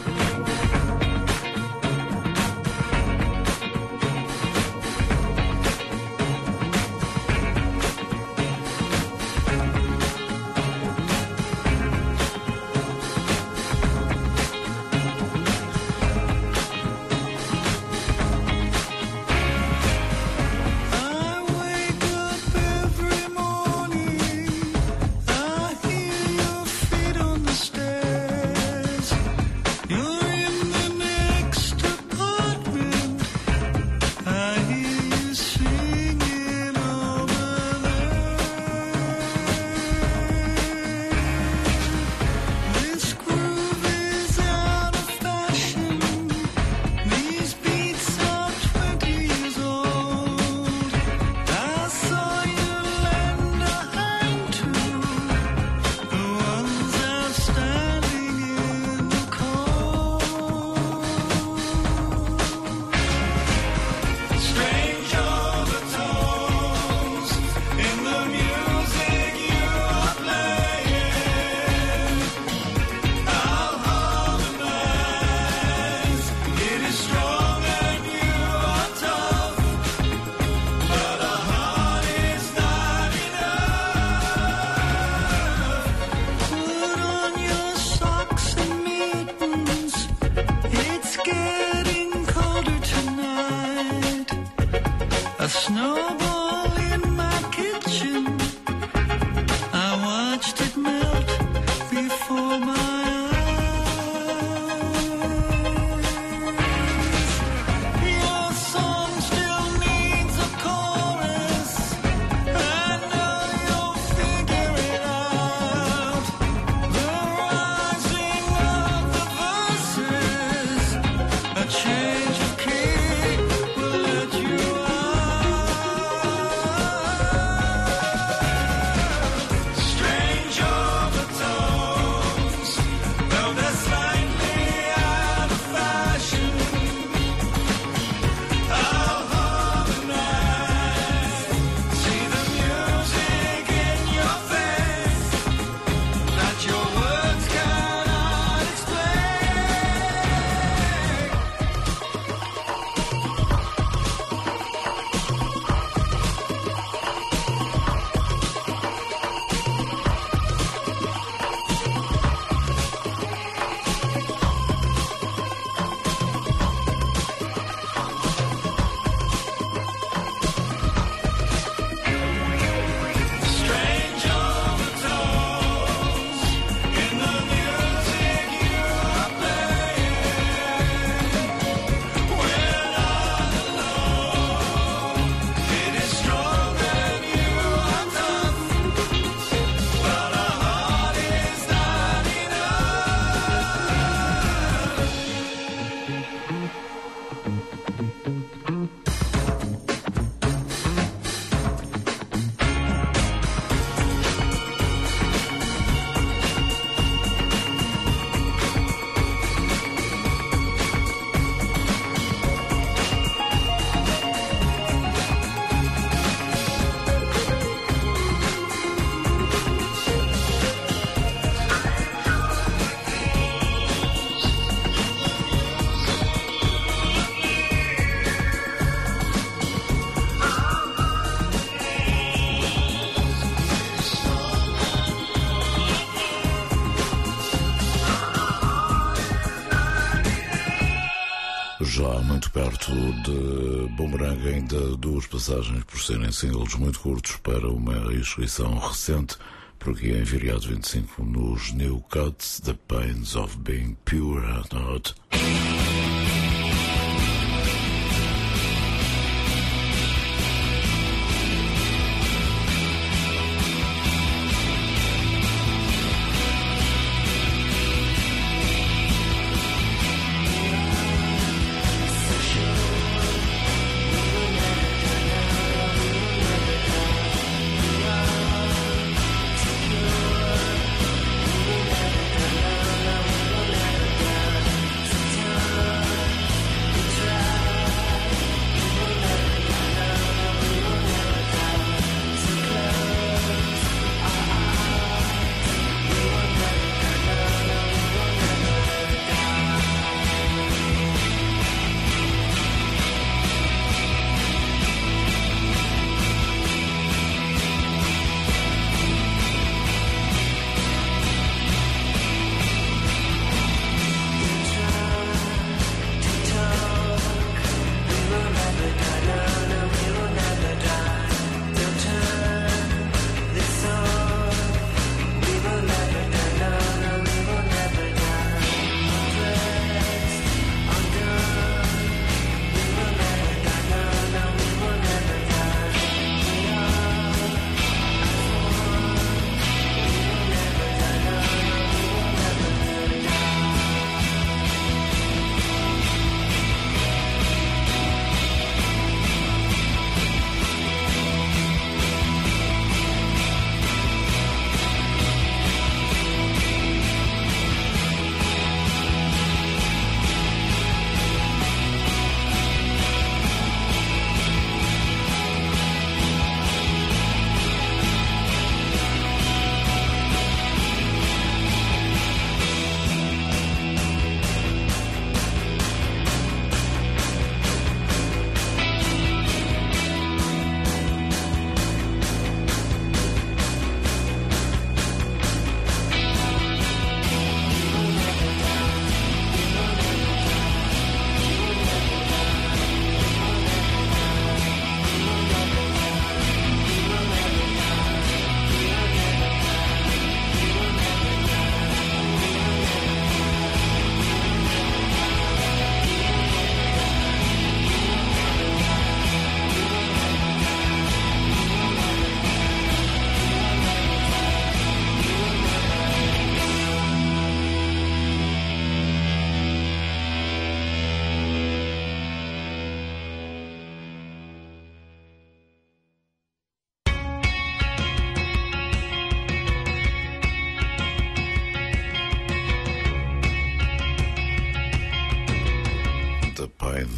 Já muito perto de Boomerang, ainda duas passagens por serem singles muito curtos para uma inscrição recente, porque em Viriato 25 nos New Cuts, The Pains of Being Pure at Heart.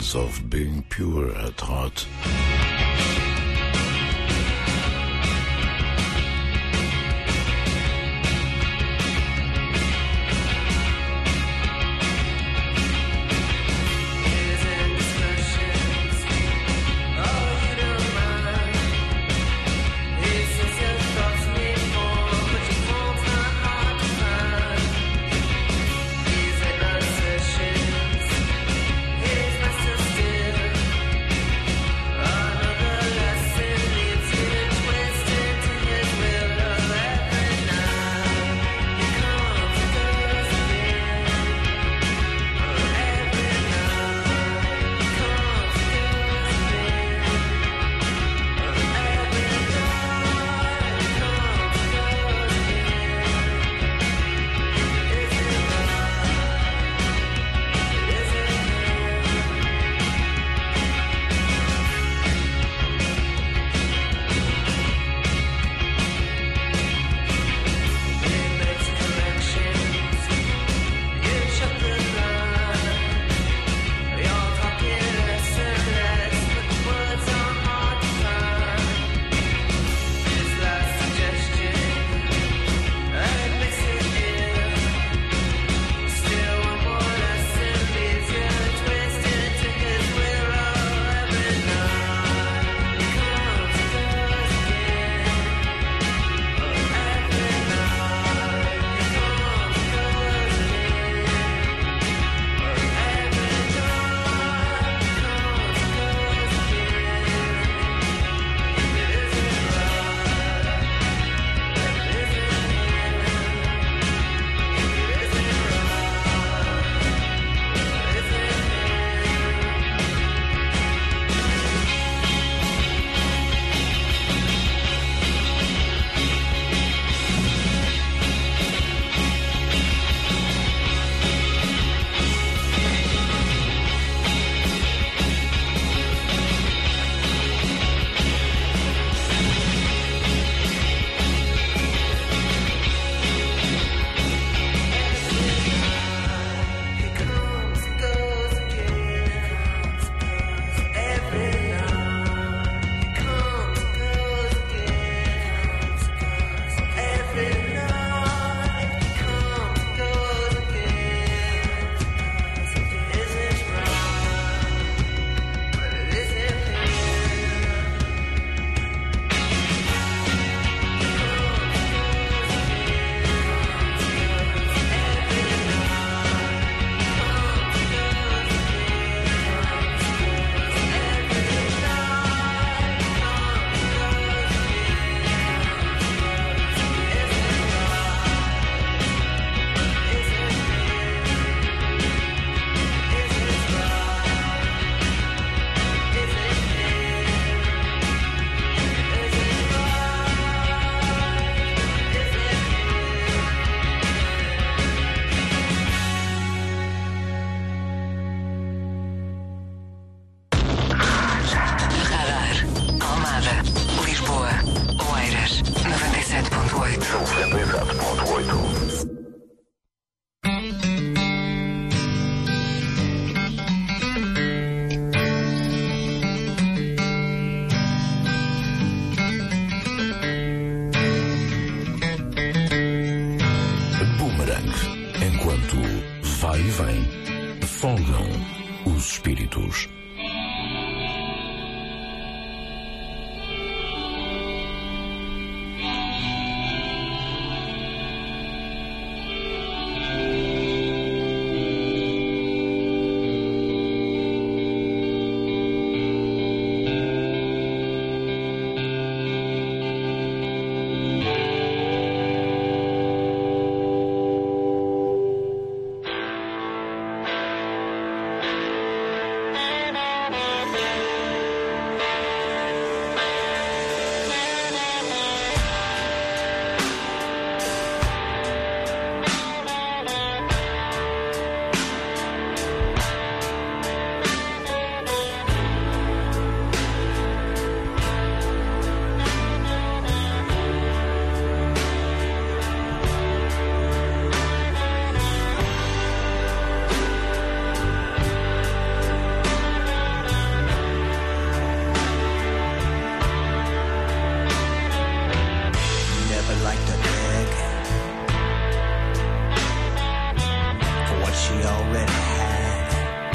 Signs of Being Pure at Heart. vai e vem, folgam os espíritos. she already had.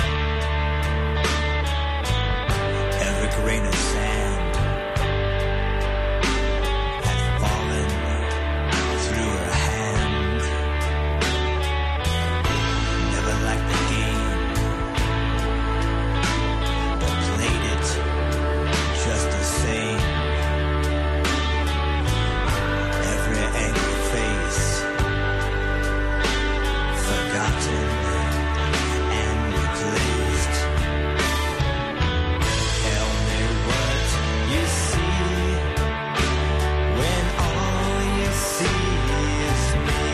Every grain of sand had fallen through her hand. Never liked the game, but played it just the same. Every angry face forgotten and replaced. Tell me what you see when all you see is me.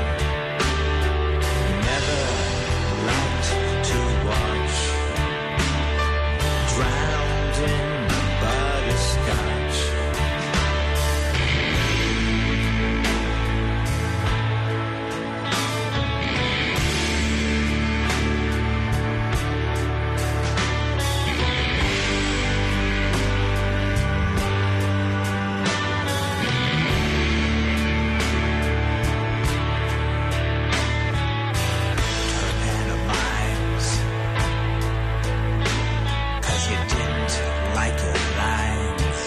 Never liked to watch, drowned in butterscotch. Pantomimes, 'cause you didn't like your lines.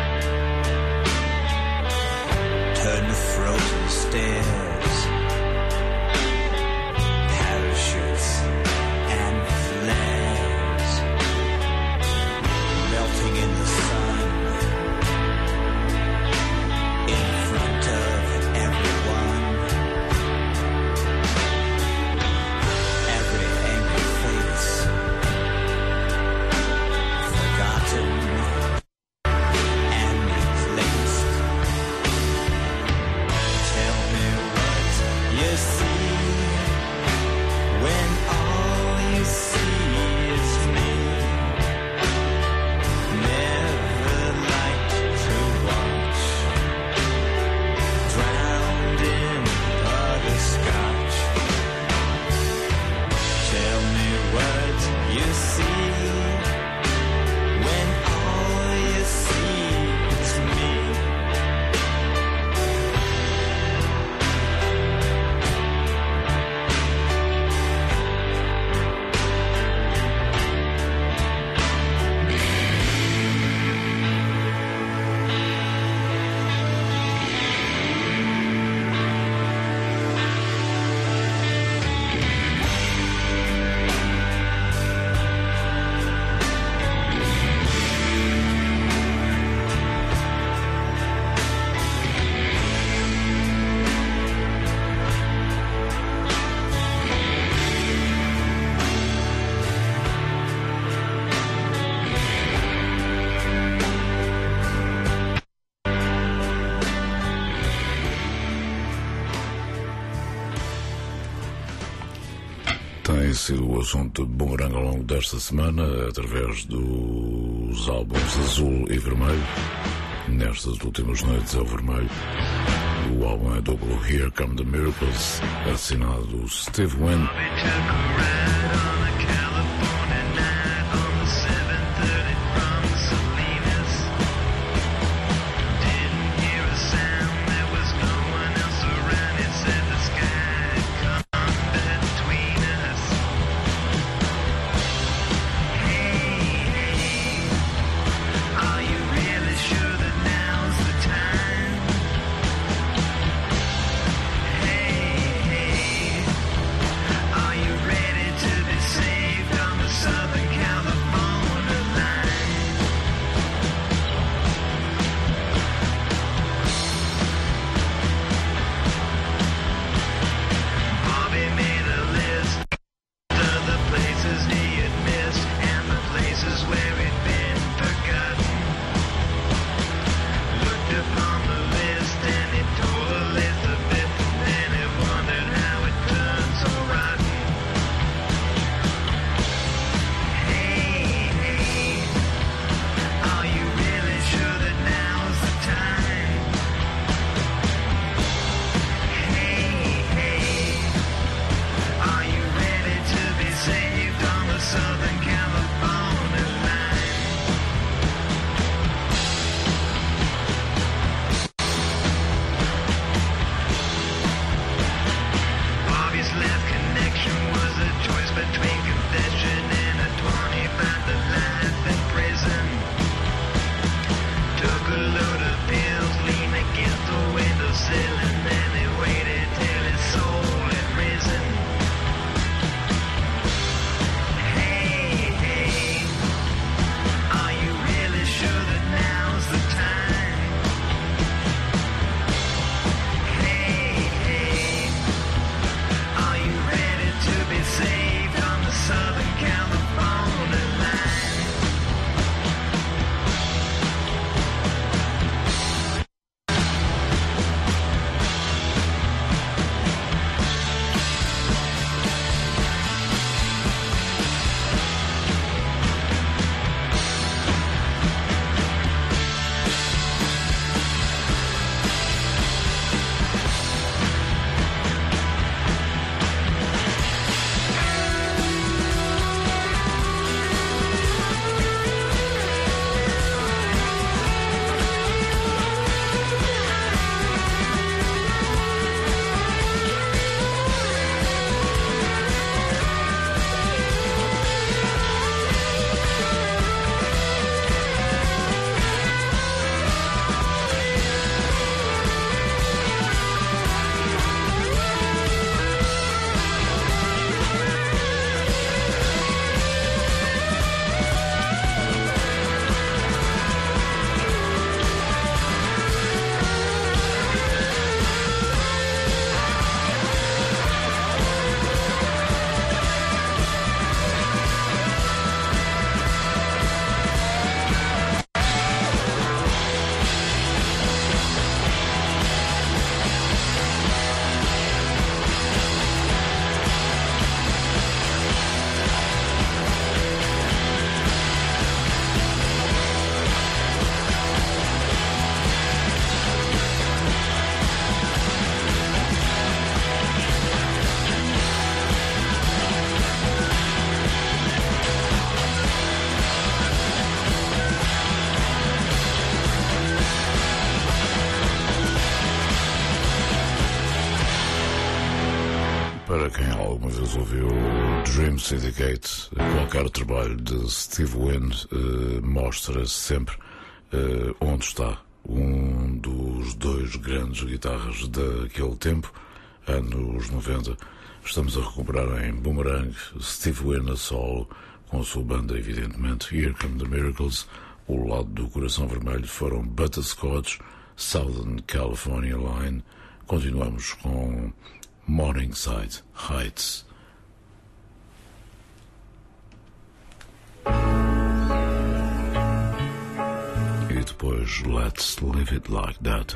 Turn the frozen stairs, parachutes and flares, melting in the sun, in front of everyone. Every angry face forgotten and replaced. Tell me what you see when all you see is me. Never liked to watch, drowned in butterscotch. Tell me what you see when all you see is me. Tem sido o assunto de Boomerang ao longo desta semana, através dos álbuns Azul e Vermelho. Nestas últimas noites é o vermelho. O álbum é duplo Here Come the Miracles, assinado Steve Wynn. Are you ready to be saved? para quem alguma vez ouviu Dream Syndicate, qualquer trabalho de Steve Wynn mostra sempre onde está um dos dois grandes guitarras daquele tempo, anos 90. Estamos a recuperar em Boomerang Steve Wynn a solo, com a sua banda, evidentemente. Here Come the Miracles. O lado do Coração Vermelho foram Butterscotch, Southern California Line. Continuamos com Morningside Heights. E depois Let's Leave It Like That.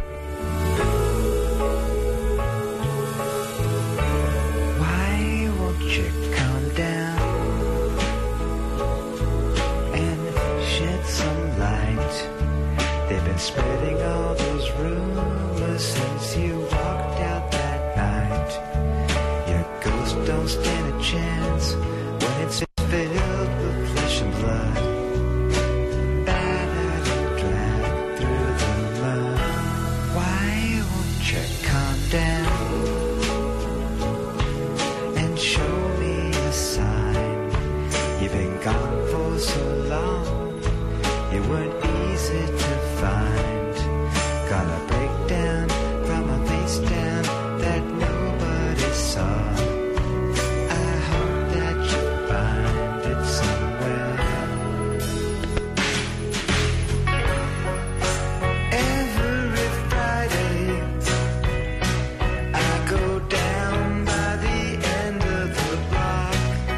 Why won't you come down and shed some light? They've been spreading all those rumors since you walked out that night. Your ghost don't stand a chance when it's filled with flesh and blood. Battered and dragged through the mud. Why won't you come down and show me a sign? You've been gone for so long, you weren't easy to find. Gonna break down from a face down that nobody saw. I hope that you find it somewhere. Every Friday I go down by the end of the block.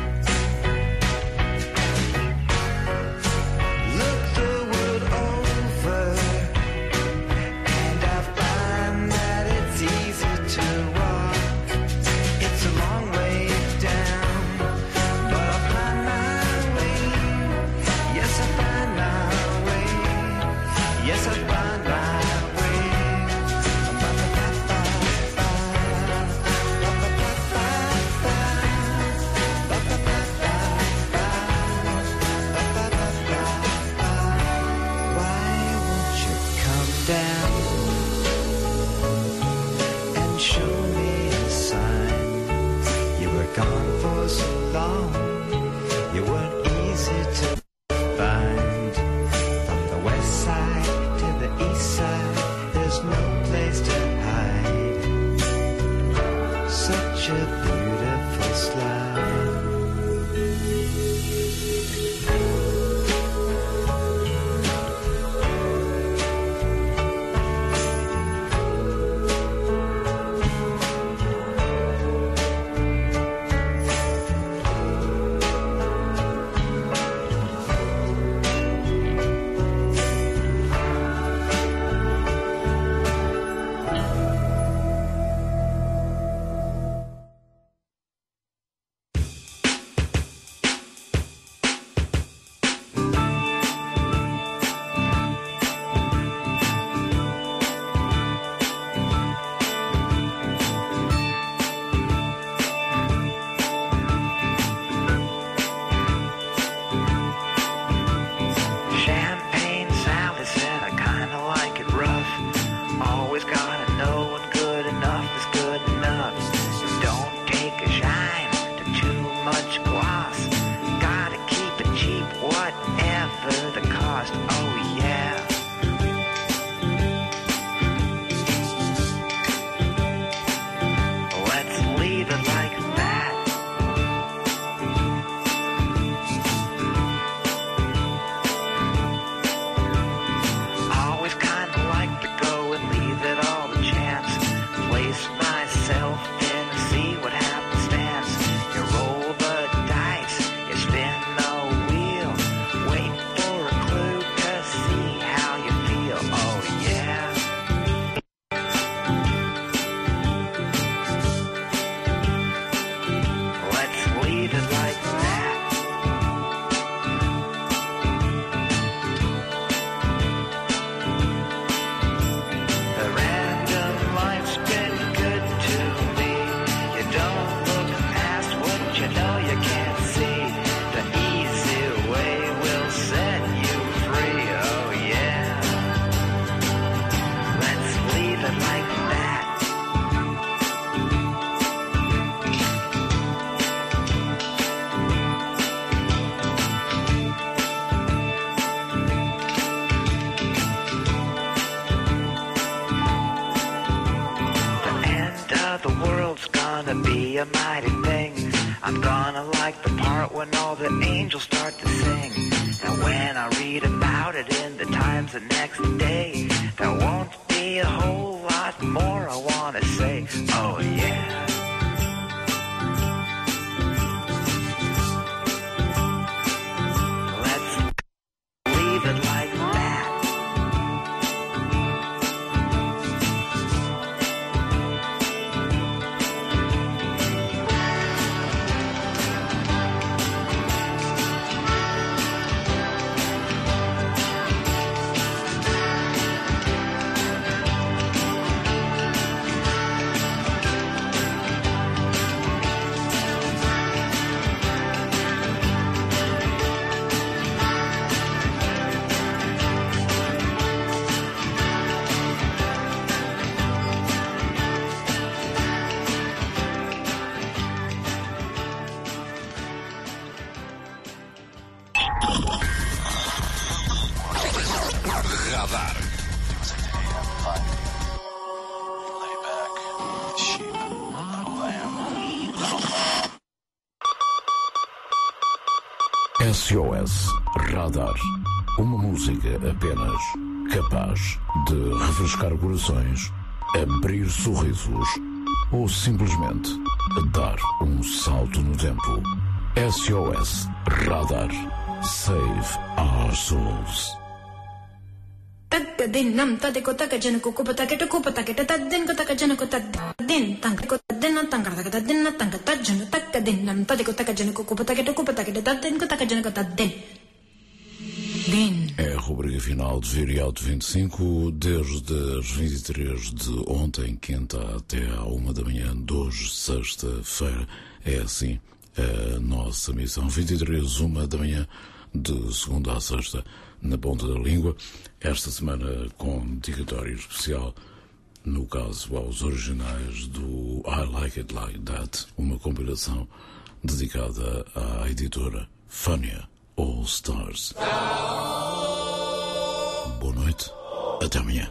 Look the world over, and I find that it's easy to walk. It's a long way down, but I'll find my way. Yes, I find my way. Yes, I find my way. Why won't you come down and show me a sign? You were gone for so long, you weren't easy to find. From the west side to the east side, there's no place to hide. Such a beautiful slide. Champagne Sally said I kinda like it rough. Always gotta know when good enough is good enough. Don't take a shine to too much gloss. Gotta keep it cheap, whatever the cost. Oh yeah. Let's leave it like that. Always kinda like to go and leave it all to chance. Place myself in and see what happenstance. You roll the dice, you spin the wheel. Wait for a clue to see how you feel. Oh yeah. Let's leave it like that. The random life's been good to me. You don't look past what you know you can't see. The easy way will set you free. Oh yeah. Let's leave it like that. I'm gonna like the part when all the angels start to sing. And when I read about it in the Times the next day, there won't be a whole lot more I wanna say. Oh yeah. SOS Radar. Uma música apenas capaz de refrescar corações, abrir sorrisos ou simplesmente dar um salto no tempo. SOS Radar. Save our souls. Tadinam tadikotaka janakukupataka kupataka tadin kotaka janakotadin tankotadin tankartakatadin tankatajan takadinam tadikotaka janakukupataka kupataka tadin kotaka janakotadin. É a rubrica final de Viriato 25, desde as 23 de ontem, quinta, até à 1 da manhã de hoje, sexta-feira. É assim a nossa missão. 23, 1 da manhã, de segunda a sexta, na ponta da língua. Esta semana com dedicatório especial, no caso aos originais do I Like It Like That, uma compilação dedicada à editora Fania All Stars. Boa noite, até amanhã.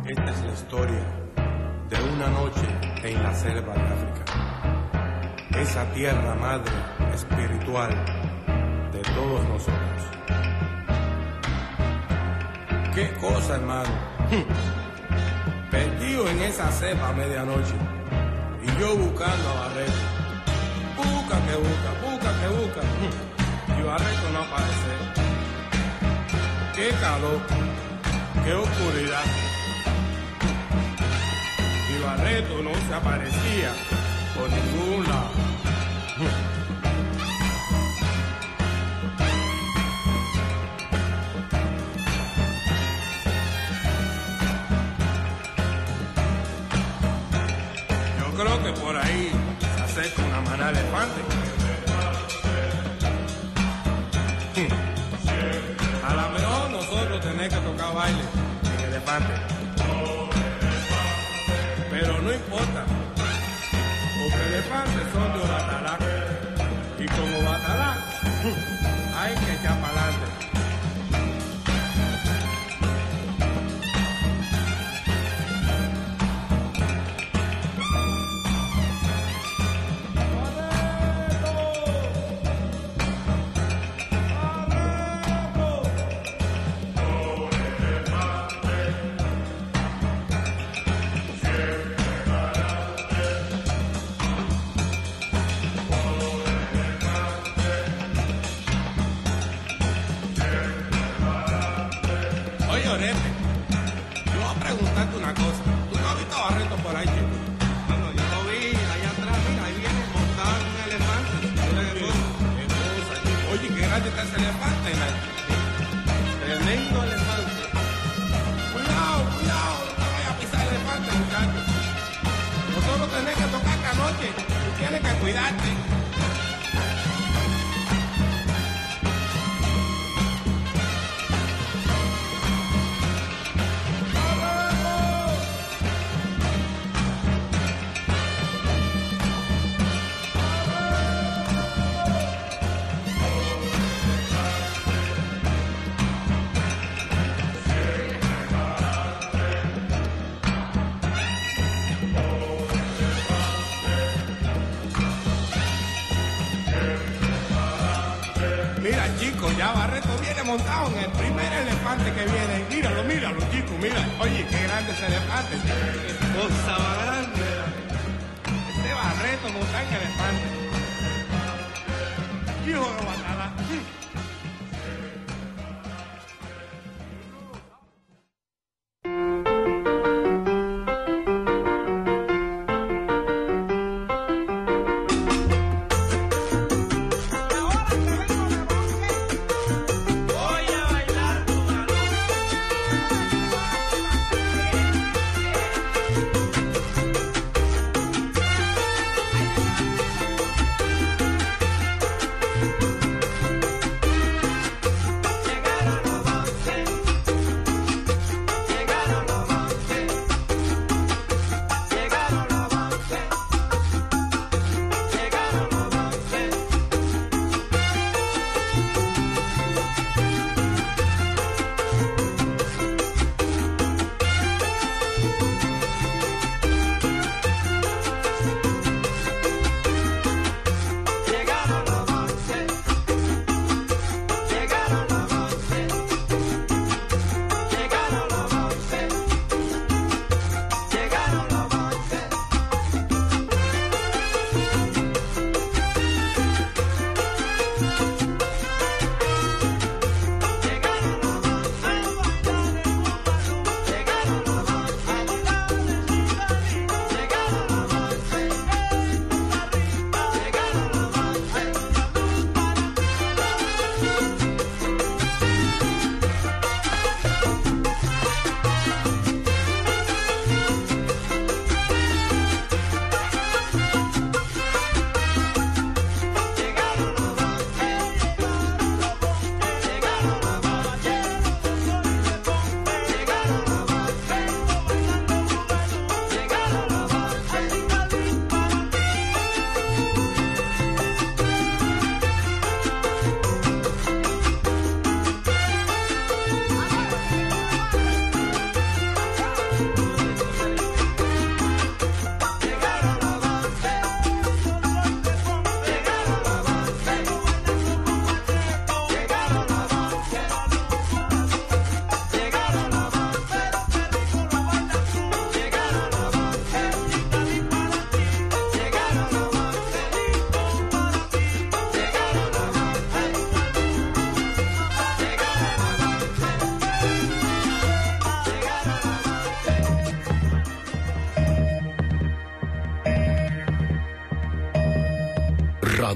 Esta es la historia de una noche en la selva de África. Esa tierra madre espiritual de todos nosotros. Qué cosa, hermano. Perdido en esa selva a medianoche. Y yo buscando a Barreto. Busca que busca, busca que busca. Y Barreto no aparece. Qué calor, qué oscuridad. Y Barreto no se aparecía por ningún lado. Yo creo que por ahí se acerca una manada de elefantes. A lo mejor nosotros tenemos que tocar baile en elefante. Pero no importa, porque elefantes son de Batalá. Y como Batalá, hay que echar para adelante. Oye, Orete, yo voy a preguntarte una cosa. ¿Tú no has visto a Barreto por ahí, chico? Bueno, yo lo vi allá atrás, mira, ahí viene montado en un elefante. Mira qué cosa, chico. Oye, qué grande está ese elefante, ¿no? Tremendo elefante. Cuidado, cuidado, no te vayas a pisar el elefante, muchachos. Nosotros tenemos que tocar esta noche. Tú tienes que cuidarte. Mira, chicos, ya Barreto viene montado en el primer elefante que viene. Míralo, míralo, chicos, mira. Oye, qué grande ese elefante. Cosa más grande. Este Barreto montado en elefante. Hijo de Batalá.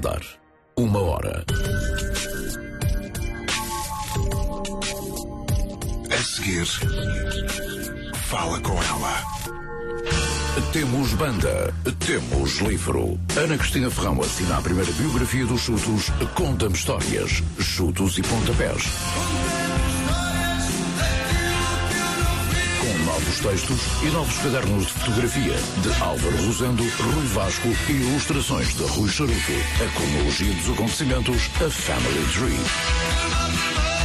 Radar. 1 hora. A seguir, fala com ela. Temos banda, temos livro. Ana Cristina Ferrão assina a primeira biografia dos Chutos, Conta-me Histórias, Chutos e Pontapés. Com novos textos e novos cadernos de fotografia de Álvaro Rosendo, Rui Vasco e ilustrações de Rui Charuto. A cronologia dos acontecimentos, a Family Tree.